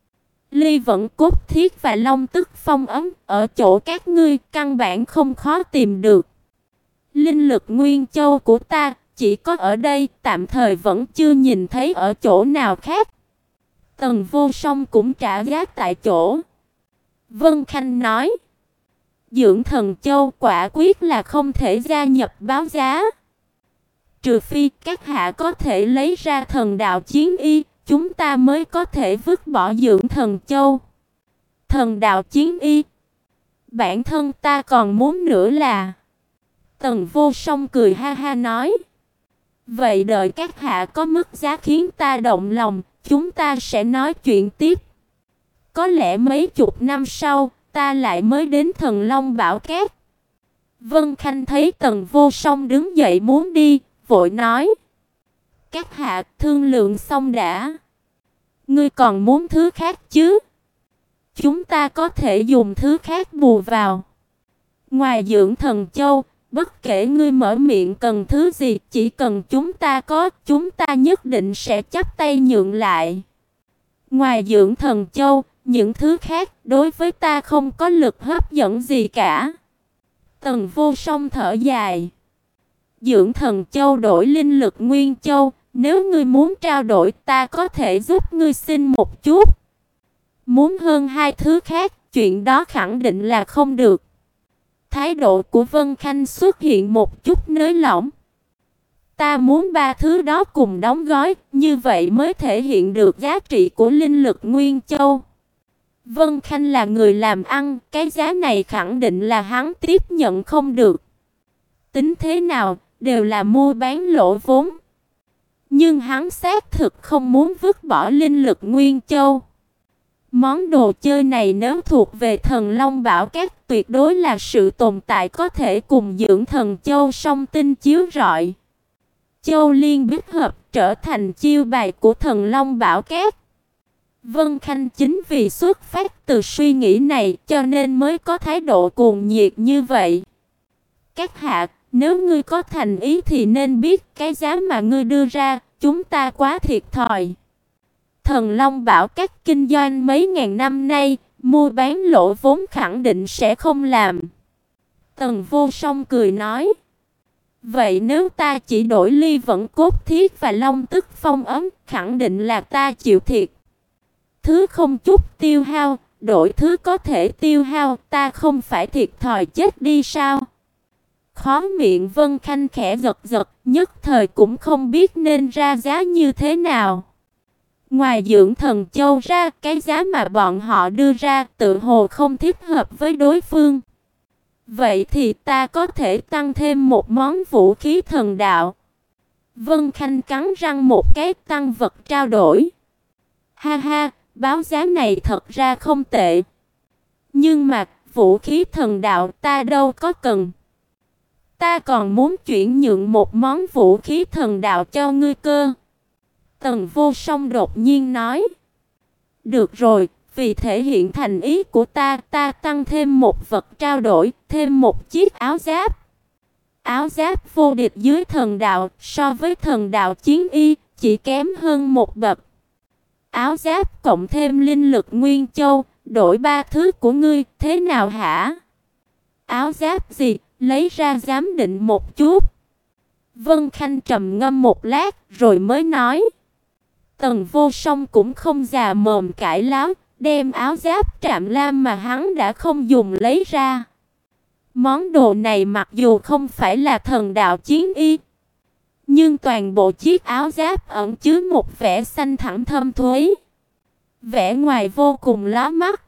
Ly Vẫn Cốt Thiết và Long Tức Phong Ấm ở chỗ các ngươi căn bản không khó tìm được. Linh lực Nguyên Châu của ta chỉ có ở đây, tạm thời vẫn chưa nhìn thấy ở chỗ nào khác. Tần Vô Song cũng trả giá tại chỗ. Vân Khanh nói, Dưỡng Thần Châu quả quyết là không thể gia nhập báo giá. Trừ phi các hạ có thể lấy ra thần đạo chiến y, chúng ta mới có thể vứt bỏ Dưỡng Thần Châu. Thần đạo chiến y? Bản thân ta còn muốn nữa là... Tần Vô Song cười ha ha nói, vậy đợi các hạ có mức giá khiến ta động lòng, chúng ta sẽ nói chuyện tiếp. Có lẽ mấy chục năm sau, ta lại mới đến Thần Long Bảo Cát. Vân Khanh thấy Tần Vô Song đứng dậy muốn đi, vội nói, các hạ thương lượng xong đã. Ngươi còn muốn thứ khác chứ? Chúng ta có thể dùng thứ khác bù vào. Ngoài Dưỡng Thần Châu, bất kể ngươi mở miệng cần thứ gì, chỉ cần chúng ta có, chúng ta nhất định sẽ chắp tay nhượng lại. Ngoài Dưỡng Thần Châu, những thứ khác đối với ta không có lực hấp dẫn gì cả. Tần Vô Song thở dài. Dưỡng Thần Châu đổi linh lực Nguyên Châu, nếu ngươi muốn trao đổi ta có thể giúp ngươi xin một chút. Muốn hơn hai thứ khác, chuyện đó khẳng định là không được. Thái độ của Vân Khanh xuất hiện một chút nới lỏng. Ta muốn ba thứ đó cùng đóng gói, như vậy mới thể hiện được giá trị của linh lực Nguyên Châu. Vân Khanh là người làm ăn, cái giá này khẳng định là hắn tiếp nhận không được. Tính thế nào, đều là mua bán lỗ vốn. Nhưng hắn xác thực không muốn vứt bỏ linh lực Nguyên Châu. Món đồ chơi này nếu thuộc về Thần Long Bảo Cát tuyệt đối là sự tồn tại có thể cùng Dưỡng Thần Châu song tinh chiếu rọi. Châu Liên Bích Hợp trở thành chiêu bài của Thần Long Bảo Cát. Vân Khanh chính vì xuất phát từ suy nghĩ này cho nên mới có thái độ cuồng nhiệt như vậy. Các hạ, nếu ngươi có thành ý thì nên biết cái giá mà ngươi đưa ra, chúng ta quá thiệt thòi. Thần Long Bảo Cát kinh doanh mấy ngàn năm nay, mua bán lỗ vốn khẳng định sẽ không làm. Tần Vô Song cười nói, vậy nếu ta chỉ đổi Ly Vẫn Cốt Thiết và Long Tức Phong Ấm, khẳng định là ta chịu thiệt. Thứ không chút tiêu hao, đổi thứ có thể tiêu hao, ta không phải thiệt thòi chết đi sao? Khó miệng Vân Khanh khẽ giật giật, nhất thời cũng không biết nên ra giá như thế nào. Ngoài Dưỡng Thần Châu ra, cái giá mà bọn họ đưa ra tự hồ không thích hợp với đối phương. Vậy thì ta có thể tăng thêm một món vũ khí thần đạo. Vân Khanh cắn răng một cái, tăng vật trao đổi. Ha ha, báo giá này thật ra không tệ. Nhưng mà vũ khí thần đạo ta đâu có cần. Ta còn muốn chuyển nhượng một món vũ khí thần đạo cho ngươi cơ. Tần Vô Song đột nhiên nói, được rồi, vì thể hiện thành ý của ta, ta tăng thêm một vật trao đổi, thêm một chiếc áo giáp. Áo giáp vô địch dưới thần đạo, so với thần đạo chiến y, chỉ kém hơn một bậc. Áo giáp cộng thêm linh lực Nguyên Châu, đổi ba thứ của ngươi, thế nào hả? Áo giáp gì, lấy ra giám định một chút. Vân Khanh trầm ngâm một lát, rồi mới nói. Tần Vô Song cũng không già mồm cãi láo, đem áo giáp trạm lam mà hắn đã không dùng lấy ra. Món đồ này mặc dù không phải là thần đạo chiến y, Nhưng toàn bộ chiếc áo giáp ẩn chứa một vẻ xanh thẳm thâm thúy, vẻ ngoài vô cùng lóa mắt.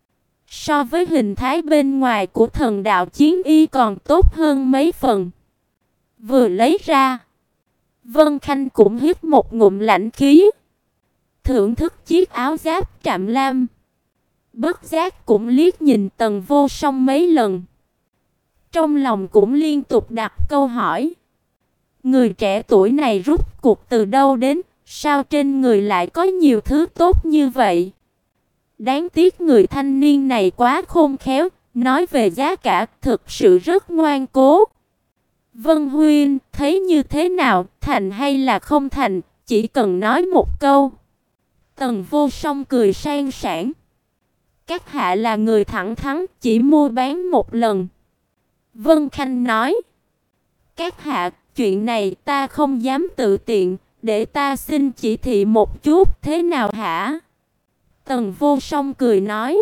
So với hình thái bên ngoài của thần đạo chiến y còn tốt hơn mấy phần. Vừa lấy ra, Vân Khanh cũng hít một ngụm lãnh khí, thưởng thức chiếc áo giáp trạm lam. Bất giác cũng liếc nhìn Tần Vô Song mấy lần. Trong lòng cũng liên tục đặt câu hỏi. Người trẻ tuổi này rút cuộc từ đâu đến, sao trên người lại có nhiều thứ tốt như vậy? Đáng tiếc người thanh niên này quá khôn khéo, nói về giá cả thực sự rất ngoan cố. Vân Huynh, thấy như thế nào, thành hay là không thành, chỉ cần nói một câu. Tần Vô Song cười sang sảng. Các hạ là người thẳng thắn, chỉ mua bán một lần. Vân Khanh nói. Các hạ, chuyện này ta không dám tự tiện, để ta xin chỉ thị một chút, thế nào hả? Tần Vô Song cười nói.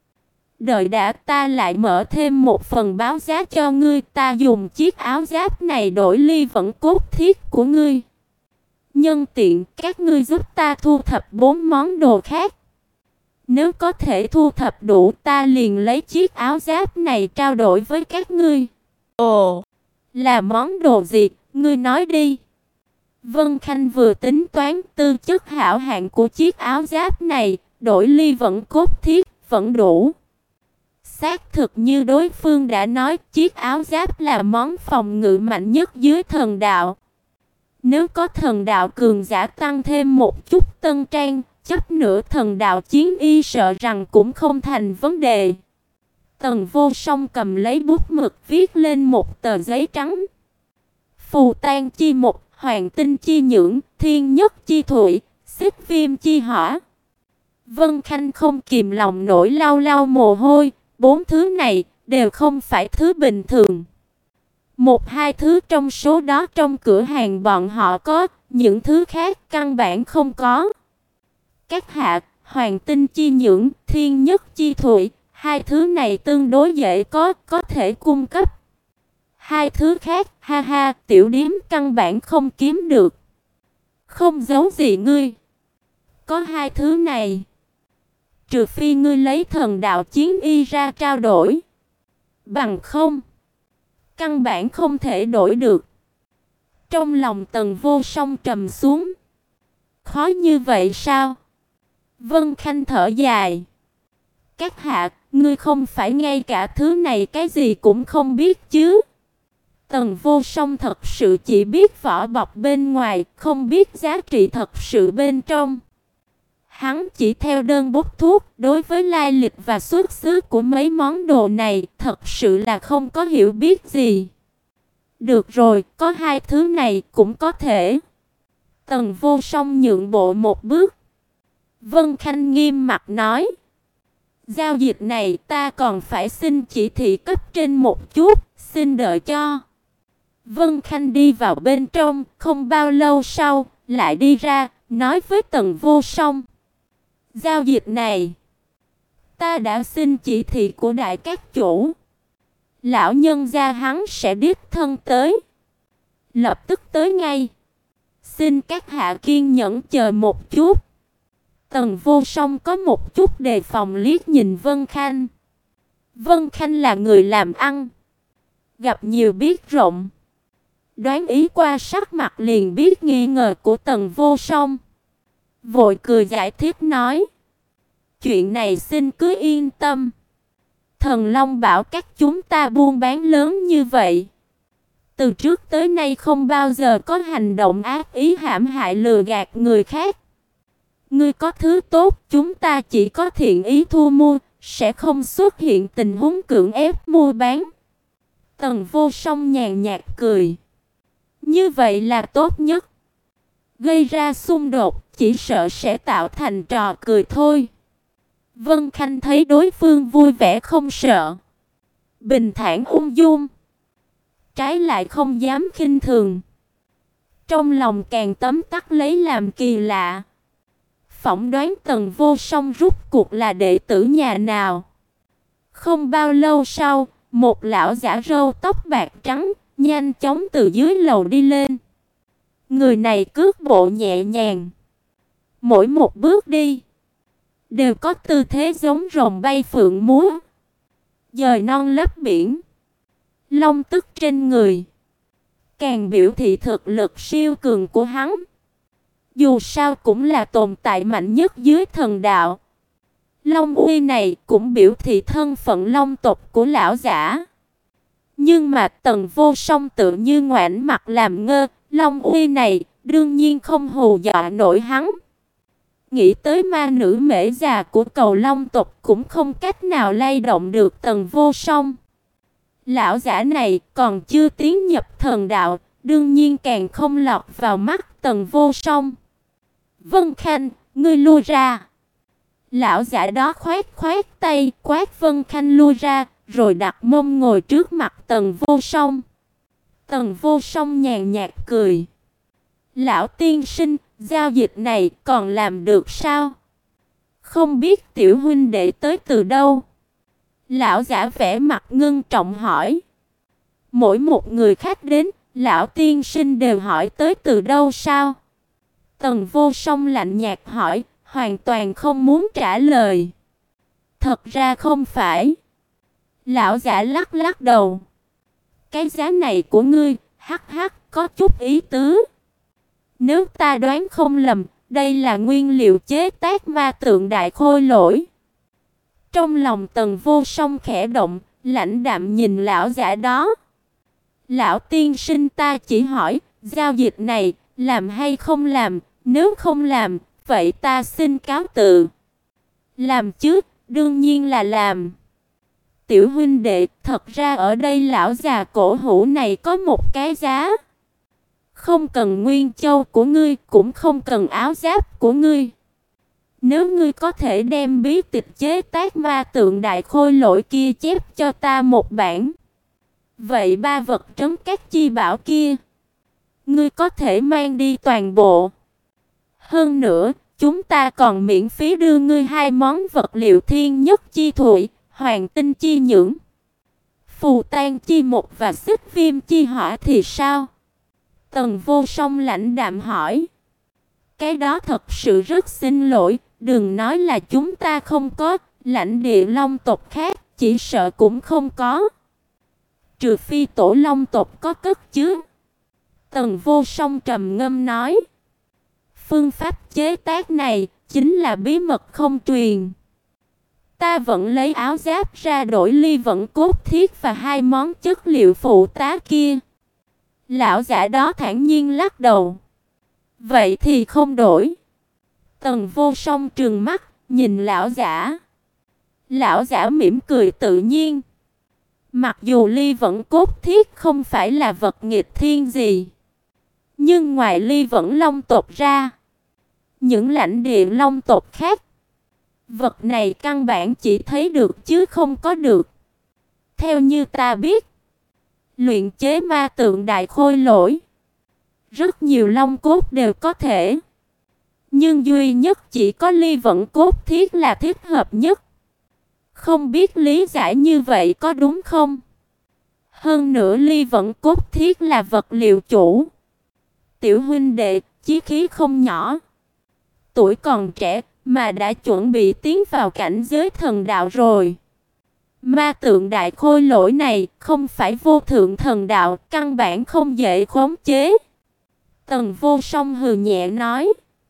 Đợi đã, ta lại mở thêm một phần báo giá cho ngươi, ta dùng chiếc áo giáp này đổi ly vẫn cốt thiết của ngươi. Nhân tiện, các ngươi giúp ta thu thập bốn món đồ khác. Nếu có thể thu thập đủ, ta liền lấy chiếc áo giáp này trao đổi với các ngươi. Ồ, là món đồ gì, ngươi nói đi. Vân Khanh vừa tính toán tư chất hảo hạng của chiếc áo giáp này, đổi ly vẫn cốt thiết, vẫn đủ. Xác thực như đối phương đã nói, chiếc áo giáp là món phòng ngự mạnh nhất dưới thần đạo. Nếu có thần đạo cường giả tăng thêm một chút tân trang, chấp nửa thần đạo chiến y sợ rằng cũng không thành vấn đề. Tần Vô Song cầm lấy bút mực viết lên một tờ giấy trắng. Phù tan chi một, hoàng tinh chi nhưỡng, thiên nhất chi thủy, xích viêm chi hỏa. Vân Khanh không kìm lòng nổi lau lau mồ hôi, bốn thứ này đều không phải thứ bình thường. Một hai thứ trong số đó trong cửa hàng bọn họ có, những thứ khác căn bản không có. Các hạ, hoàng tinh chi nhưỡng, thiên nhất chi thủy, hai thứ này tương đối dễ có, có thể cung cấp. Hai thứ khác, ha ha, tiểu điếm căn bản không kiếm được. Không giấu gì ngươi. Có hai thứ này. Trừ phi ngươi lấy thần đạo chiến y ra trao đổi. Bằng không, căn bản không thể đổi được. Trong lòng Tần Vô Song trầm xuống. Khó như vậy sao? Vân Khanh thở dài. Các hạ, ngươi không phải ngay cả thứ này cái gì cũng không biết chứ? Tần Vô Song thật sự chỉ biết vỏ bọc bên ngoài, không biết giá trị thật sự bên trong. Hắn chỉ theo đơn bốc thuốc, đối với lai lịch và xuất xứ của mấy món đồ này, thật sự là không có hiểu biết gì. Được rồi, có hai thứ này cũng có thể. Tần Vô Song nhượng bộ một bước. Vân Khanh nghiêm mặt nói. Giao dịch này ta còn phải xin chỉ thị cấp trên một chút, xin đợi cho. Vân Khanh đi vào bên trong, không bao lâu sau, lại đi ra, nói với Tần Vô Song. Giao dịch này, ta đã xin chỉ thị của đại các chủ. Lão nhân gia hắn sẽ đích thân tới. Lập tức tới ngay. Xin các hạ kiên nhẫn chờ một chút. Tần Vô Song có một chút đề phòng liếc nhìn Vân Khanh. Vân Khanh là người làm ăn, gặp nhiều biết rộng. Đoán ý qua sắc mặt liền biết nghi ngờ của Tần Vô Song. Vội cười giải thích nói. Chuyện này xin cứ yên tâm. Thần Long bảo các chúng ta buôn bán lớn như vậy. Từ trước tới nay không bao giờ có hành động ác ý hãm hại lừa gạt người khác. Ngươi có thứ tốt, chúng ta chỉ có thiện ý thu mua, sẽ không xuất hiện tình huống cưỡng ép mua bán. Tần Vô Song nhàn nhạt cười. Như vậy là tốt nhất. Gây ra xung đột, chỉ sợ sẽ tạo thành trò cười thôi. Vân Khanh thấy đối phương vui vẻ không sợ, bình thản ung dung, trái lại không dám khinh thường. Trong lòng càng tấm tắc lấy làm kỳ lạ. Phỏng đoán Tần Vô Song rút cuộc là đệ tử nhà nào. Không bao lâu sau, một lão giả râu tóc bạc trắng nhanh chóng từ dưới lầu đi lên. Người này cước bộ nhẹ nhàng, mỗi một bước đi đều có tư thế giống rồng bay phượng múa, dời non lấp biển. Long tức trên người càng biểu thị thực lực siêu cường của hắn. Dù sao cũng là tồn tại mạnh nhất dưới thần đạo. Long uy này cũng biểu thị thân phận long tộc của lão giả. Nhưng mà Tần Vô Song tự như ngoảnh mặt làm ngơ, long uy này đương nhiên không hù dọa nổi hắn. Nghĩ tới ma nữ mễ già của cầu long tộc cũng không cách nào lay động được Tần Vô Song. Lão giả này còn chưa tiến nhập thần đạo, đương nhiên càng không lọt vào mắt Tần Vô Song. Vân Khanh, ngươi lui ra. Lão giả đó khoát khoát tay, quát Vân Khanh lui ra, rồi đặt mông ngồi trước mặt Tần Vô Song. Tần Vô Song nhàn nhạt cười. Lão tiên sinh, giao dịch này còn làm được sao? Không biết tiểu huynh đệ tới từ đâu? Lão giả vẻ mặt ngưng trọng hỏi. Mỗi một người khách đến, lão tiên sinh đều hỏi tới từ đâu sao? Tần Vô Song lạnh nhạt hỏi, hoàn toàn không muốn trả lời. Thật ra không phải. Lão giả lắc lắc đầu. Cái giá này của ngươi, hắc hắc, có chút ý tứ. Nếu ta đoán không lầm, đây là nguyên liệu chế tác ma tượng đại khôi lỗi. Trong lòng Tần Vô Song khẽ động, lãnh đạm nhìn lão giả đó. Lão tiên sinh, ta chỉ hỏi, giao dịch này, làm hay không làm, nếu không làm, vậy ta xin cáo từ. Làm chứ, đương nhiên là làm. Tiểu huynh đệ, thật ra ở đây lão già cổ hủ này có một cái giá. Không cần nguyên châu của ngươi, cũng không cần áo giáp của ngươi. Nếu ngươi có thể đem bí tịch chế tác ma tượng đại khôi lỗi kia chép cho ta một bản, vậy ba vật trấn các chi bảo kia, ngươi có thể mang đi toàn bộ. Hơn nữa, chúng ta còn miễn phí đưa ngươi hai món vật liệu thiên nhất chi thủy, hoàng tinh chi nhưỡng, phù tan chi mục và xích viêm chi hỏa thì sao? Tần Vô Song lãnh đạm hỏi. Cái đó thật sự rất xin lỗi, đừng nói là chúng ta không có, lãnh địa long tộc khác chỉ sợ cũng không có. Trừ phi tổ long tộc có cất chứ. Tần Vô Song trầm ngâm nói. Phương pháp chế tác này chính là bí mật không truyền. Ta vẫn lấy áo giáp ra đổi ly vẫn cốt thiết và hai món chất liệu phụ tá kia. Lão giả đó thản nhiên lắc đầu. Vậy thì không đổi. Tần Vô Song trừng mắt, nhìn lão giả. Lão giả mỉm cười tự nhiên. Mặc dù ly vẫn cốt thiết không phải là vật nghịch thiên gì, nhưng ngoài ly vẫn long tộc ra, những lãnh địa long tộc khác, vật này căn bản chỉ thấy được chứ không có được. Theo như ta biết, luyện chế ma tượng đại khôi lỗi, rất nhiều long cốt đều có thể, nhưng duy nhất chỉ có ly vẫn cốt thiết là thích hợp nhất. Không biết lý giải như vậy có đúng không? Hơn nữa ly vẫn cốt thiết là vật liệu chủ. Tiểu huynh đệ, chí khí không nhỏ. Tuổi còn trẻ mà đã chuẩn bị tiến vào cảnh giới thần đạo rồi. Ma tượng đại khôi lỗi này không phải vô thượng thần đạo, căn bản không dễ khống chế. Tần Vô Song hừ nhẹ nói.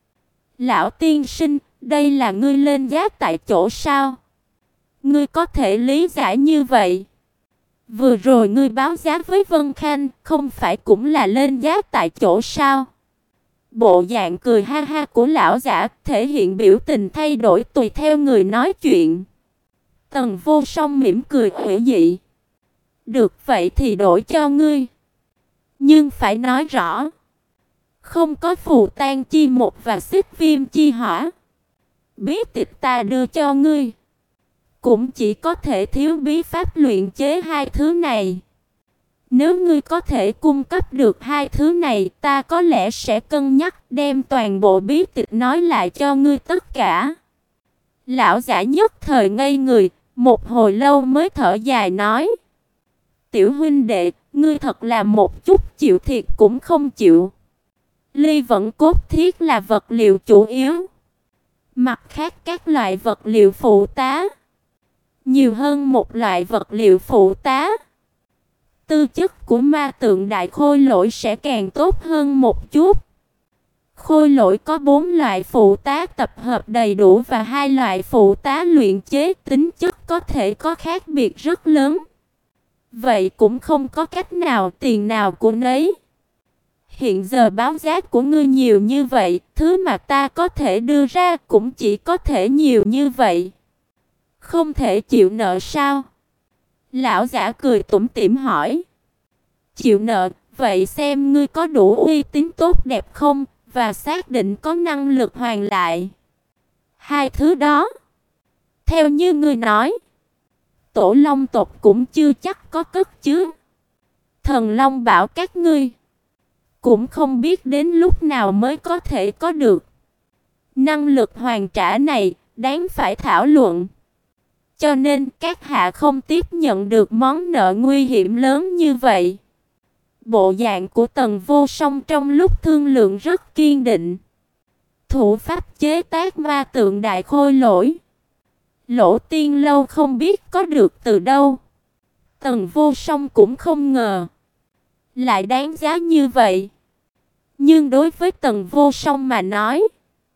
Lão tiên sinh, đây là ngươi lên giá tại chỗ sao? Ngươi có thể lý giải như vậy. Vừa rồi ngươi báo giá với Vân Khanh, không phải cũng là lên giá tại chỗ sao? Bộ dạng cười ha ha của lão giả thể hiện biểu tình thay đổi tùy theo người nói chuyện. Tần Vô Song mỉm cười hữu dị. Được vậy thì đổi cho ngươi. Nhưng phải nói rõ. Không có phù tan chi một và xích viêm chi hỏa. Bí tịch ta đưa cho ngươi. Cũng chỉ có thể thiếu bí pháp luyện chế hai thứ này. Nếu ngươi có thể cung cấp được hai thứ này, ta có lẽ sẽ cân nhắc đem toàn bộ bí tịch nói lại cho ngươi tất cả. Lão giả nhất thời ngây người, một hồi lâu mới thở dài nói. Tiểu huynh đệ, ngươi thật là một chút chịu thiệt cũng không chịu. Ly vẫn cốt thiết là vật liệu chủ yếu. Mặt khác các loại vật liệu phụ tá, nhiều hơn một loại vật liệu phụ tá, tư chất của ma tượng đại khôi lỗi sẽ càng tốt hơn một chút. Khôi lỗi có bốn loại phụ tá tập hợp đầy đủ và hai loại phụ tá luyện chế, tính chất có thể có khác biệt rất lớn. Vậy cũng không có cách nào, tiền nào của nấy. Hiện giờ báo giá của ngươi nhiều như vậy, thứ mà ta có thể đưa ra cũng chỉ có thể nhiều như vậy. Không thể chịu nợ sao? Lão giả cười tủm tỉm hỏi. Chịu nợ, vậy xem ngươi có đủ uy tín tốt đẹp không, và xác định có năng lực hoàn lại. Hai thứ đó, theo như ngươi nói, Tổ Long tộc cũng chưa chắc có cất chứ. Thần Long bảo các ngươi cũng không biết đến lúc nào mới có thể có được. Năng lực hoàn trả này đáng phải thảo luận. Cho nên các hạ không tiếp nhận được món nợ nguy hiểm lớn như vậy. Bộ dạng của Tần Vô Song trong lúc thương lượng rất kiên định. Thủ pháp chế tác ma tượng đại khôi lỗi, Lỗ Tiên Lâu không biết có được từ đâu. Tần Vô Song cũng không ngờ lại đáng giá như vậy. Nhưng đối với Tần Vô Song mà nói,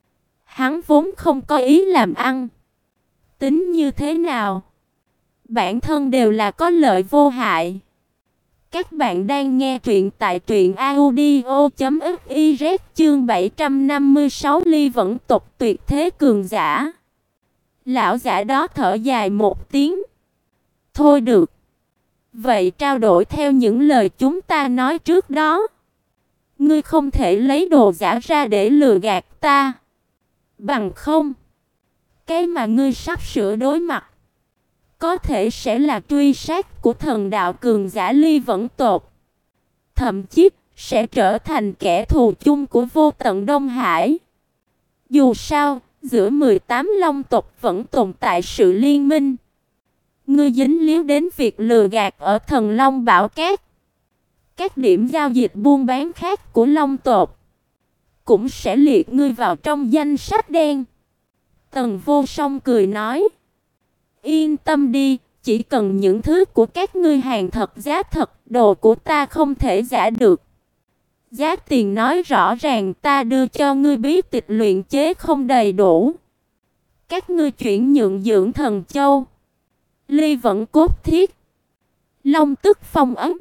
hắn vốn không có ý làm ăn. Tính như thế nào, bản thân đều là có lợi vô hại. Các bạn đang nghe truyện tại truyện audio chấm fiz chương bảy trăm năm mươi sáu Ly Vẫn tộc tuyệt thế cường giả. Lão giả đó thở dài một tiếng. Thôi được. Vậy trao đổi theo những lời chúng ta nói trước đó. Ngươi không thể lấy đồ giả ra để lừa gạt ta. Bằng không, cái mà ngươi sắp sửa đối mặt có thể sẽ là truy sát của thần đạo cường giả Ly Vẫn tộc. Thậm chí sẽ trở thành kẻ thù chung của vô tận Đông Hải. Dù sao, giữa mười tám long tộc vẫn tồn tại sự liên minh. Ngươi dính líu đến việc lừa gạt ở Thần Long Bảo Cát. Các điểm giao dịch buôn bán khác của long tộc cũng sẽ liệt ngươi vào trong danh sách đen. Tần Vô Song cười nói. Yên tâm đi, chỉ cần những thứ của các ngươi hàng thật giá thật, đồ của ta không thể giả được. Giá tiền nói rõ ràng, ta đưa cho ngươi bí tịch luyện chế không đầy đủ. Các ngươi chuyển nhượng dưỡng thần châu, Ly Vẫn cốt thiết, Long tức phong ấn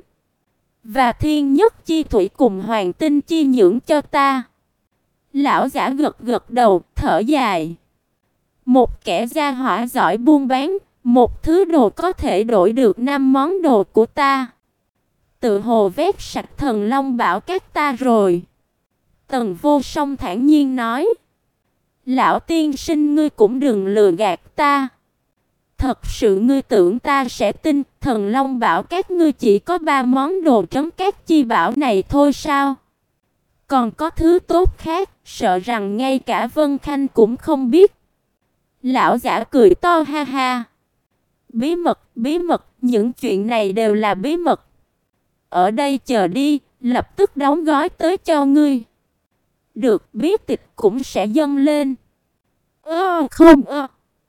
và thiên nhất chi thủy cùng hoàng tinh chi nhưỡng cho ta. Lão giả gật gật đầu, thở dài. Một kẻ gia hỏa giỏi buôn bán, một thứ đồ có thể đổi được năm món đồ của ta. Tự hồ vét sạch Thần Long Bảo Cát ta rồi. Tần Vô Song thản nhiên nói. Lão tiên sinh, ngươi cũng đừng lừa gạt ta. Thật sự ngươi tưởng ta sẽ tin Thần Long Bảo Cát ngươi chỉ có ba món đồ trấn cát chi bảo này thôi sao? Còn có thứ tốt khác, sợ rằng ngay cả Vân Khanh cũng không biết. Lão giả cười to ha ha. Bí mật, bí mật, những chuyện này đều là bí mật. Ở đây chờ đi, lập tức đóng gói tới cho ngươi. Được, bí tịch cũng sẽ dâng lên. Ơ không ơ.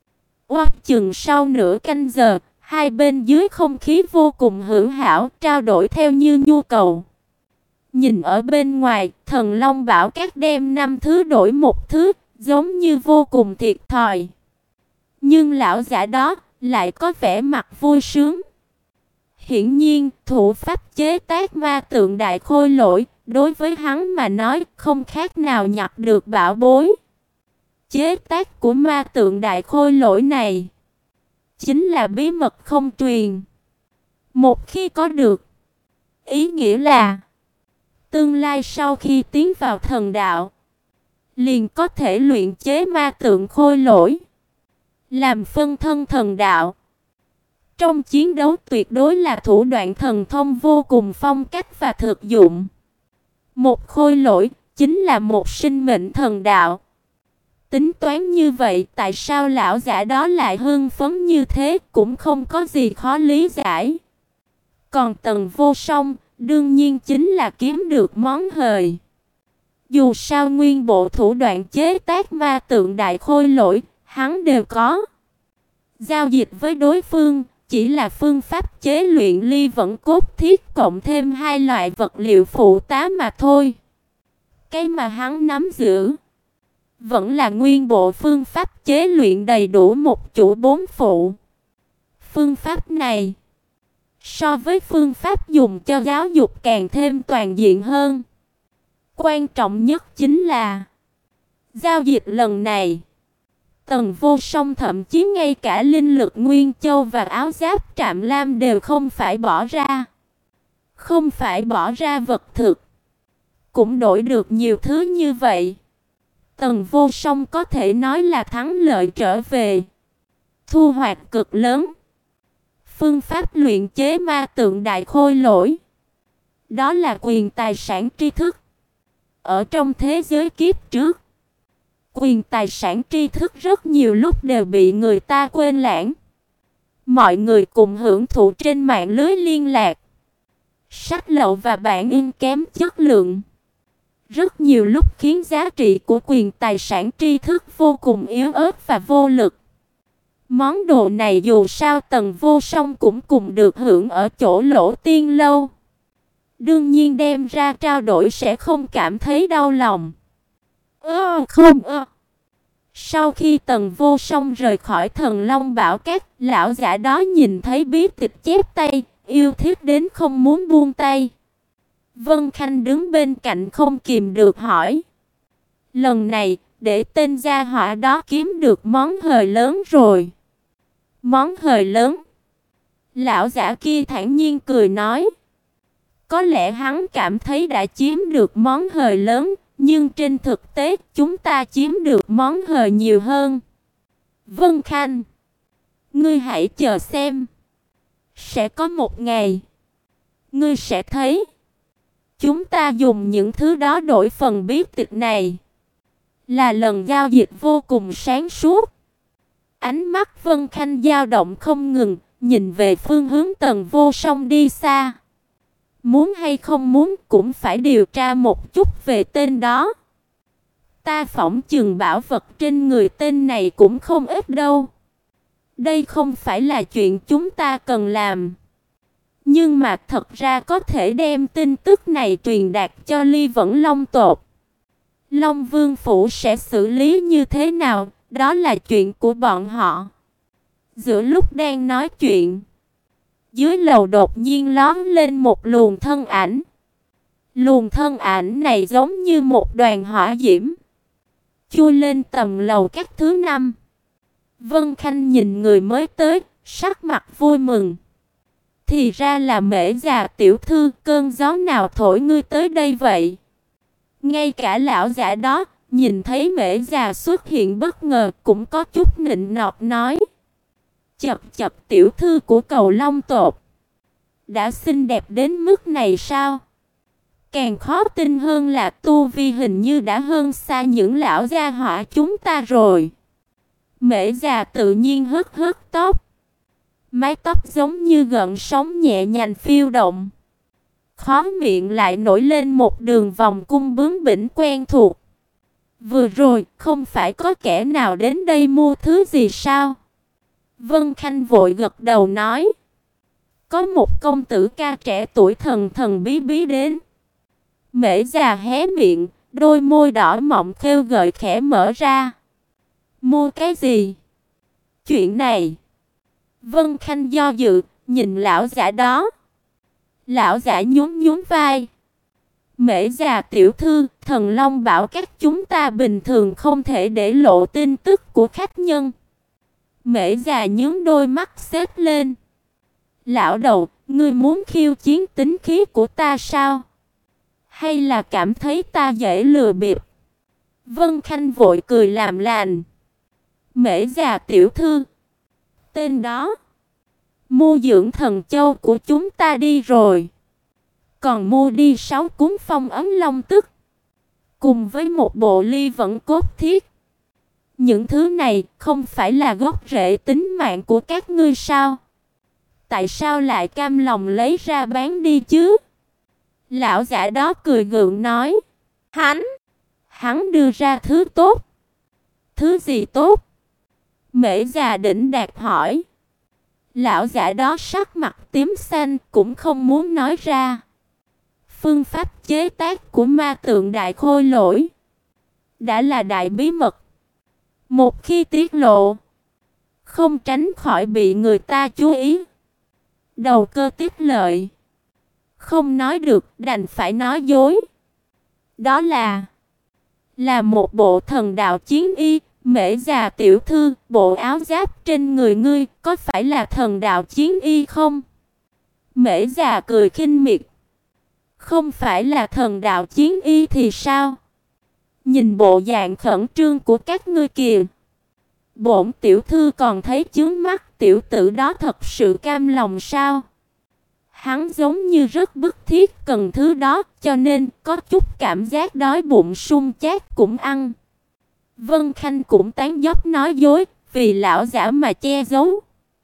Oát chừng sau nửa canh giờ, hai bên dưới không khí vô cùng hữu hảo, trao đổi theo như nhu cầu. Nhìn ở bên ngoài, Thần Long Bảo Cát đem năm thứ đổi một thứ, giống như vô cùng thiệt thòi. Nhưng lão giả đó lại có vẻ mặt vui sướng. Hiển nhiên, thủ pháp chế tác ma tượng đại khôi lỗi, đối với hắn mà nói không khác nào nhặt được bảo bối. Chế tác của ma tượng đại khôi lỗi này chính là bí mật không truyền. Một khi có được, ý nghĩa là tương lai sau khi tiến vào thần đạo, liền có thể luyện chế ma tượng khôi lỗi, làm phân thân thần đạo. Trong chiến đấu tuyệt đối là thủ đoạn thần thông vô cùng phong cách và thực dụng. Một khôi lỗi chính là một sinh mệnh thần đạo. Tính toán như vậy, tại sao lão giả đó lại hưng phấn như thế cũng không có gì khó lý giải. Còn Tần Vô Song, đương nhiên chính là kiếm được món hời. Dù sao nguyên bộ thủ đoạn chế tác ma tượng đại khôi lỗi, hắn đều có. Giao dịch với đối phương chỉ là phương pháp chế luyện ly vẫn cốt thiết cộng thêm hai loại vật liệu phụ tá mà thôi. Cái mà hắn nắm giữ vẫn là nguyên bộ phương pháp chế luyện đầy đủ một chủ bốn phụ. Phương pháp này so với phương pháp dùng cho giáo dục càng thêm toàn diện hơn. Quan trọng nhất chính là giao dịch lần này, Tần Vô Song thậm chí ngay cả linh lực Nguyên Châu và áo giáp Trạm Lam đều không phải bỏ ra. Không phải bỏ ra vật thực, cũng đổi được nhiều thứ như vậy. Tần Vô Song có thể nói là thắng lợi trở về. Thu hoạch cực lớn. Phương pháp luyện chế ma tượng đại khôi lỗi, đó là quyền tài sản tri thức. Ở trong thế giới kiếp trước, quyền tài sản tri thức rất nhiều lúc đều bị người ta quên lãng. Mọi người cùng hưởng thụ trên mạng lưới liên lạc. Sách lậu và bản in kém chất lượng, rất nhiều lúc khiến giá trị của quyền tài sản tri thức vô cùng yếu ớt và vô lực. Món đồ này dù sao Tần Vô Song cũng cùng được hưởng ở chỗ Lỗ Tiên Lâu. Đương nhiên đem ra trao đổi sẽ không cảm thấy đau lòng. Ơ không ơ. Sau khi Tần Vô Song rời khỏi Thần Long Bảo Các, lão giả đó nhìn thấy bí tịch chép tay, yêu thích đến không muốn buông tay. Vân Khanh đứng bên cạnh không kìm được hỏi. Lần này, để tên gia họa đó kiếm được món hời lớn rồi. Món hời lớn? Lão giả kia thản nhiên cười nói. Có lẽ hắn cảm thấy đã chiếm được món hời lớn, nhưng trên thực tế chúng ta chiếm được món hời nhiều hơn. Vân Khanh, ngươi hãy chờ xem. Sẽ có một ngày, ngươi sẽ thấy. Chúng ta dùng những thứ đó đổi phần bí tịch này, là lần giao dịch vô cùng sáng suốt. Ánh mắt Vân Khanh dao động không ngừng, nhìn về phương hướng Tần Vô Song đi xa. Muốn hay không muốn cũng phải điều tra một chút về tên đó. Ta phỏng chừng bảo vật trên người tên này cũng không ít đâu. Đây không phải là chuyện chúng ta cần làm. Nhưng mà thật ra có thể đem tin tức này truyền đạt cho Ly Vẫn Long tộc. Long Vương Phủ sẽ xử lý như thế nào, đó là chuyện của bọn họ. Giữa lúc đang nói chuyện, dưới lầu đột nhiên lóe lên một luồng thân ảnh. Luồng thân ảnh này giống như một đoàn hỏa diễm, chui lên tầng lầu các thứ năm. Vân Khanh nhìn người mới tới, sắc mặt vui mừng. Thì ra là Mễ già tiểu thư, cơn gió nào thổi ngươi tới đây vậy? Ngay cả lão giả đó, nhìn thấy Mễ già xuất hiện bất ngờ cũng có chút nịnh nọt nói. Chập chập tiểu thư của Cầu Long tộc, đã xinh đẹp đến mức này sao? Càng khó tin hơn là tu vi hình như đã hơn xa những lão gia hỏa chúng ta rồi. Mễ già tự nhiên hất hất tóc. Mái tóc giống như gợn sóng nhẹ nhàng phiêu động. Khóe miệng lại nổi lên một đường vòng cung bướng bỉnh quen thuộc. Vừa rồi, không phải có kẻ nào đến đây mua thứ gì sao? Vân Khanh vội gật đầu nói. Có một công tử ca trẻ tuổi thần thần bí bí đến. Mễ già hé miệng, đôi môi đỏ mọng khêu gợi khẽ mở ra. Mua cái gì? Chuyện này. Vân Khanh do dự, nhìn lão giả đó. Lão giả nhún nhún vai. Mễ già tiểu thư, Thần Long Bảo Các chúng ta bình thường không thể để lộ tin tức của khách nhân. Mễ già nhướng đôi mắt xếp lên. Lão đầu, ngươi muốn khiêu chiến tính khí của ta sao? Hay là cảm thấy ta dễ lừa bịp? Vân Khanh vội cười làm lành. Mễ già tiểu thư, tên đó mua dưỡng thần châu của chúng ta đi rồi. Còn mua đi sáu cuốn phong ấn long tức, cùng với một bộ ly vẫn cốt thiết. Những thứ này không phải là gốc rễ tính mạng của các ngươi sao? Tại sao lại cam lòng lấy ra bán đi chứ? Lão giả đó cười gượng nói. Hắn, hắn đưa ra thứ tốt. Thứ gì tốt? Mễ già đỉnh đạt hỏi. Lão giả đó sắc mặt tím xanh cũng không muốn nói ra. Phương pháp chế tác của ma tượng đại khôi lỗi đã là đại bí mật. Một khi tiết lộ, không tránh khỏi bị người ta chú ý. Đầu cơ tiết lợi. Không nói được, đành phải nói dối. Đó là Là một bộ thần đạo chiến y. Mễ già tiểu thư, bộ áo giáp trên người ngươi có phải là thần đạo chiến y không? Mễ già cười khinh miệt. Không phải là thần đạo chiến y thì sao? Nhìn bộ dạng khẩn trương của các ngươi kìa. Bổn tiểu thư còn thấy chướng mắt, tiểu tử đó thật sự cam lòng sao? Hắn giống như rất bức thiết cần thứ đó, cho nên có chút cảm giác đói bụng sung chát cũng ăn. Vân Khanh cũng tán dóc nói dối, vì lão giả mà che giấu.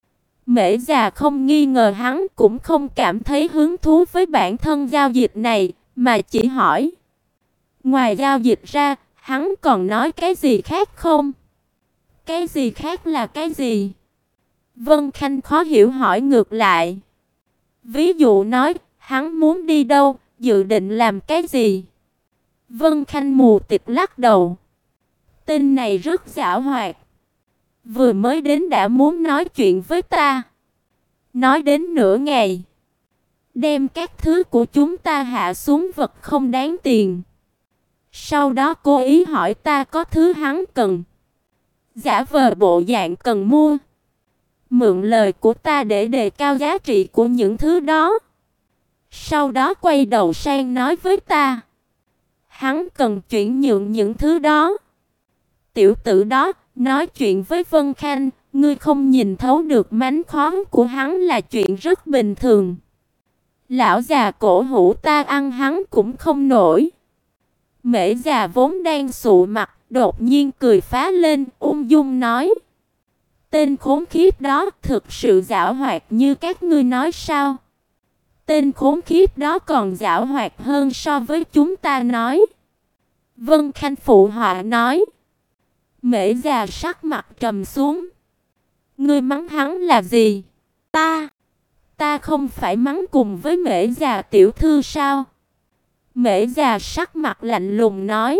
Mễ già không nghi ngờ hắn, cũng không cảm thấy hứng thú với bản thân giao dịch này, mà chỉ hỏi. Ngoài giao dịch ra, hắn còn nói cái gì khác không? Cái gì khác là cái gì? Vân Khanh khó hiểu hỏi ngược lại. Ví dụ nói, hắn muốn đi đâu, dự định làm cái gì? Vân Khanh mù tịt lắc đầu. Tên này rất giảo hoạt. Vừa mới đến đã muốn nói chuyện với ta. Nói đến nửa ngày. Đem các thứ của chúng ta hạ xuống vật không đáng tiền. Sau đó cố ý hỏi ta có thứ hắn cần. Giả vờ bộ dạng cần mua. Mượn lời của ta để đề cao giá trị của những thứ đó. Sau đó quay đầu sang nói với ta. Hắn cần chuyển nhượng những thứ đó. Tiểu tử đó nói chuyện với Vân Khanh, ngươi không nhìn thấu được mánh khóe của hắn là chuyện rất bình thường. Lão già cổ hủ ta ăn hắn cũng không nổi. Mễ già vốn đang sụ mặt, đột nhiên cười phá lên, ung dung nói. Tên khốn khiếp đó thực sự giảo hoạt như các ngươi nói sao? Tên khốn khiếp đó còn giảo hoạt hơn so với chúng ta nói. Vân Khanh phụ họa nói. Mễ già sắc mặt trầm xuống. Ngươi mắng hắn là gì? Ta, ta không phải mắng cùng với Mễ già tiểu thư sao? Mễ già sắc mặt lạnh lùng nói.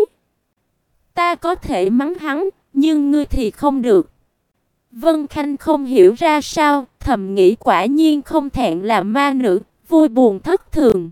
Ta có thể mắng hắn, nhưng ngươi thì không được. Vân Khanh không hiểu ra sao, thầm nghĩ quả nhiên không thẹn là ma nữ, vui buồn thất thường.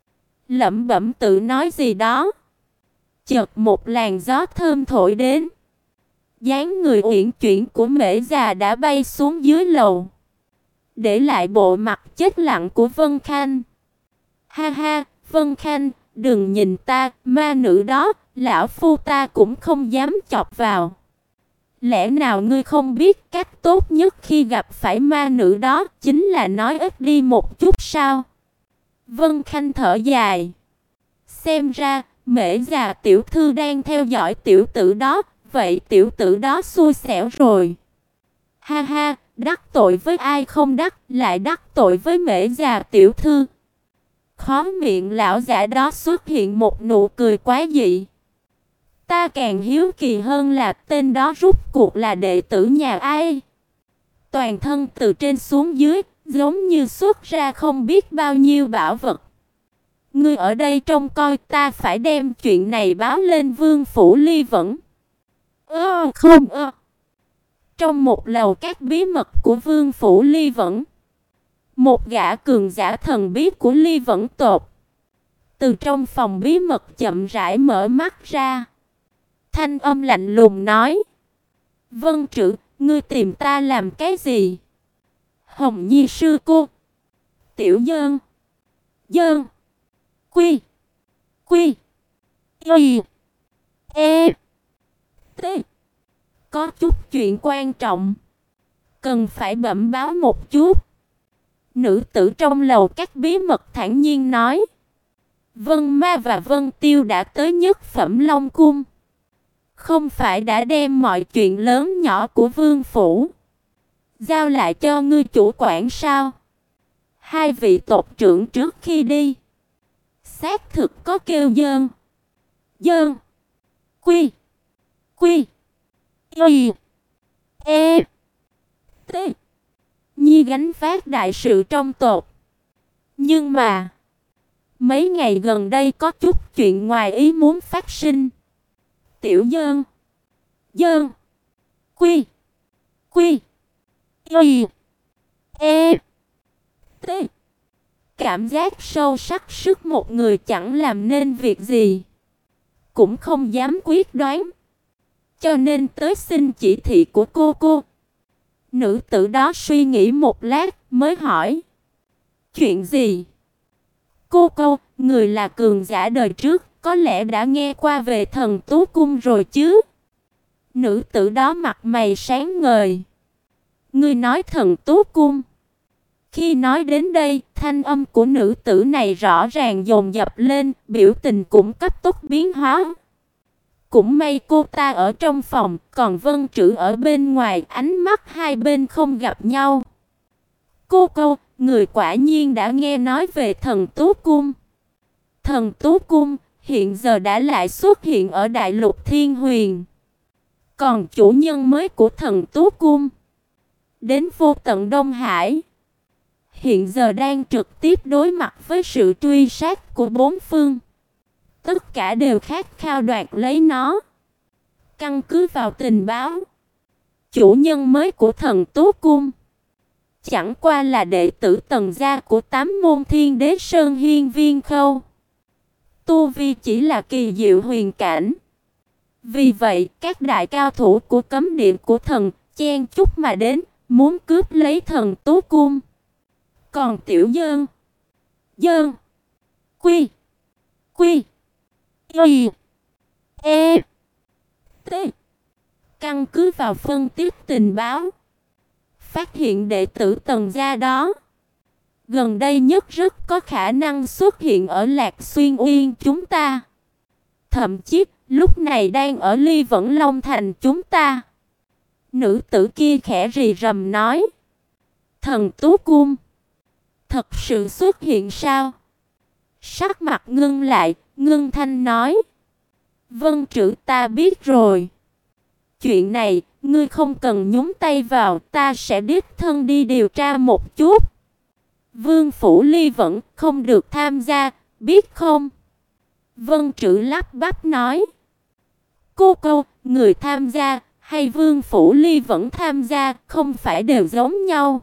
Lẩm bẩm tự nói gì đó. Chợt một làn gió thơm thổi đến. Dáng người uyển chuyển của Mễ già đã bay xuống dưới lầu, để lại bộ mặt chết lặng của Vân Khanh. Ha ha, Vân Khanh, đừng nhìn ta, ma nữ đó, lão phu ta cũng không dám chọc vào. Lẽ nào ngươi không biết cách tốt nhất khi gặp phải ma nữ đó chính là nói ít đi một chút sao? Vân Khanh thở dài. Xem ra, Mễ già tiểu thư đang theo dõi tiểu tử đó, vậy tiểu tử đó xui xẻo rồi. Ha ha, đắc tội với ai không đắc, lại đắc tội với Mễ già tiểu thư. Khóe miệng lão giả đó xuất hiện một nụ cười quái dị. Ta càng hiếu kỳ hơn là tên đó rút cuộc là đệ tử nhà ai. Toàn thân từ trên xuống dưới, giống như xuất ra không biết bao nhiêu bảo vật. Ngươi ở đây trông coi, ta phải đem chuyện này báo lên Vương phủ Ly Vẫn. Ơ không ơ. Trong một lầu các bí mật của Vương phủ Ly Vẫn, một gã cường giả thần bí của Ly Vẫn tộc từ trong phòng bí mật chậm rãi mở mắt ra. Thanh âm lạnh lùng nói. Vân Trử, ngươi tìm ta làm cái gì? Hồng Nhi sư cô. Tiểu Dơn. Dơn. Quy. Quy. Y. E. T. Có chút chuyện quan trọng, cần phải bẩm báo một chút. Nữ tử trong lầu các bí mật thản nhiên nói. Vân Ma và Vân Tiêu đã tới Nhất Phẩm Long Cung. Không phải đã đem mọi chuyện lớn nhỏ của vương phủ giao lại cho ngươi chủ quản sao? Hai vị tộc trưởng trước khi đi xác thực có kêu Dơn. Dơn. Quy. Quy. Y. E. T. Nhi gánh vác đại sự trong tộc. Nhưng mà mấy ngày gần đây có chút chuyện ngoài ý muốn phát sinh. Tiểu Dơn. Dơn. Quy. Quy. Y. E. T. Cảm giác sâu sắc sức một người chẳng làm nên việc gì, cũng không dám quyết đoán, cho nên tới xin chỉ thị của cô cô. Nữ tử đó suy nghĩ một lát mới hỏi: chuyện gì? Cô cô, người là cường giả đời trước, có lẽ đã nghe qua về Thần Tú Cung rồi chứ? Nữ tử đó mặt mày sáng ngời. Ngươi nói Thần Tú Cung? Khi nói đến đây, thanh âm của nữ tử này rõ ràng dồn dập lên, biểu tình cũng cấp tốc biến hóa. Cũng may cô ta ở trong phòng, còn Vân Trữ ở bên ngoài, ánh mắt hai bên không gặp nhau. Cô cô, người quả nhiên đã nghe nói về Thần Tú Cung. Thần Tú Cung hiện giờ đã lại xuất hiện ở Đại Lục Thiên Huyền. Còn chủ nhân mới của Thần Tú Cung đến vô tận Đông Hải, hiện giờ đang trực tiếp đối mặt với sự truy sát của bốn phương. Tất cả đều khát khao đoạt lấy nó. Căn cứ vào tình báo, chủ nhân mới của Thần Tú Cung chẳng qua là đệ tử Tần gia của tám môn Thiên Đế Sơn Hiên Viên Khâu. Tu vi chỉ là kỳ diệu huyền cảnh. Vì vậy, các đại cao thủ của cấm địa của thần chen chúc mà đến, muốn cướp lấy Thần Tú Cung. Còn Tiểu Dơn. Dơn. Quy. Quy. Y. E. T. Căn cứ vào phân tích tình báo, phát hiện đệ tử Tần gia đó gần đây nhất rất có khả năng xuất hiện ở Lạc Xuyên Uyên chúng ta. Thậm chí lúc này đang ở Ly Vẫn Long Thành chúng ta. Nữ tử kia khẽ rì rầm nói: Thần Tú Cung thật sự xuất hiện sao? Sắc mặt ngưng lại, ngưng thanh nói: Vân Trữ, ta biết rồi. Chuyện này ngươi không cần nhúng tay vào, ta sẽ đích thân đi điều tra một chút. Vương phủ Ly Vẫn không được tham gia, biết không? Vân Trữ lắp bắp nói: Cô câu, người tham gia hay Vương phủ Ly Vẫn tham gia không phải đều giống nhau?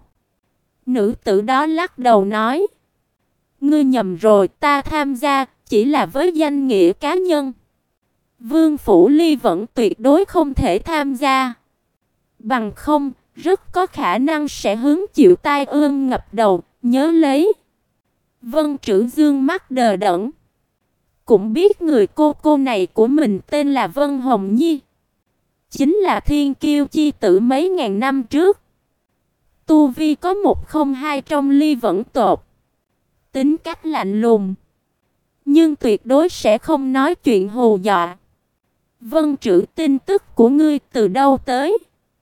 Nữ tử đó lắc đầu nói: Ngươi nhầm rồi, ta tham gia chỉ là với danh nghĩa cá nhân. Vương phủ Ly Vẫn tuyệt đối không thể tham gia. Bằng không, rất có khả năng sẽ hứng chịu tai ương ngập đầu, nhớ lấy. Vân Trữ dương mắt đờ đẫn. Cũng biết người cô cô này của mình tên là Vân Hồng Nhi, chính là thiên kiêu chi tử mấy ngàn năm trước. Tu vi có một không hai trong Ly Vẫn tộc. Tính cách lạnh lùng, nhưng tuyệt đối sẽ không nói chuyện hù dọa. Vân Trữ, tin tức của ngươi từ đâu tới?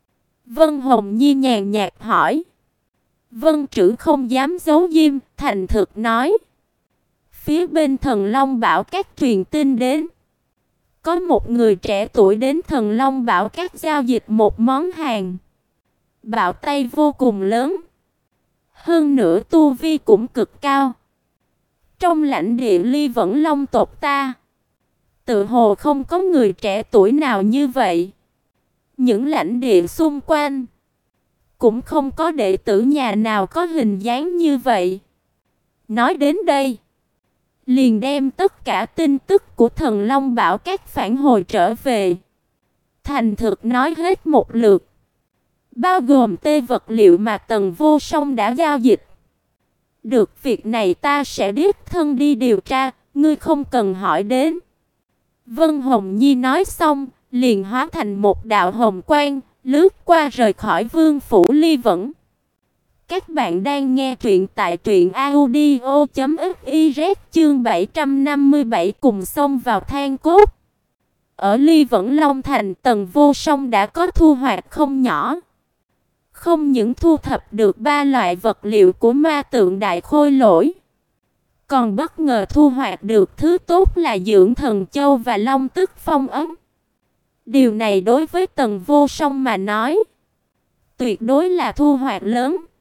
Vân Hồng Nhi nhàn nhạt hỏi. Vân Trữ không dám giấu diếm, thành thực nói: Phía bên Thần Long Bảo Các truyền tin đến, có một người trẻ tuổi đến Thần Long Bảo Các giao dịch một món hàng. Bạo tay vô cùng lớn, hơn nữa tu vi cũng cực cao. Trong lãnh địa Ly Vẫn Long tộc ta, tự hồ không có người trẻ tuổi nào như vậy. Những lãnh địa xung quanh cũng không có đệ tử nhà nào có hình dáng như vậy. Nói đến đây, liền đem tất cả tin tức của Thần Long Bảo Các phản hồi trở về, thành thực nói hết một lượt, bao gồm tê vật liệu mà Tần Vô Song đã giao dịch. Được, việc này ta sẽ đích thân đi điều tra, ngươi không cần hỏi đến. Vân Hồng Nhi nói xong, liền hóa thành một đạo hồng quang, lướt qua rời khỏi Vương phủ Ly Vẫn. Các bạn đang nghe truyện tại truyện audio chấm fiz chương bảy trăm năm mươi bảy cùng xông vào than cốt. Ở Ly Vẫn Long Thành, Tần Vô Song đã có thu hoạch không nhỏ. Không những thu thập được ba loại vật liệu của ma tượng đại khôi lỗi, còn bất ngờ thu hoạch được thứ tốt là dưỡng thần châu và long tức phong ấn. Điều này đối với Tần Vô Song mà nói, tuyệt đối là thu hoạch lớn.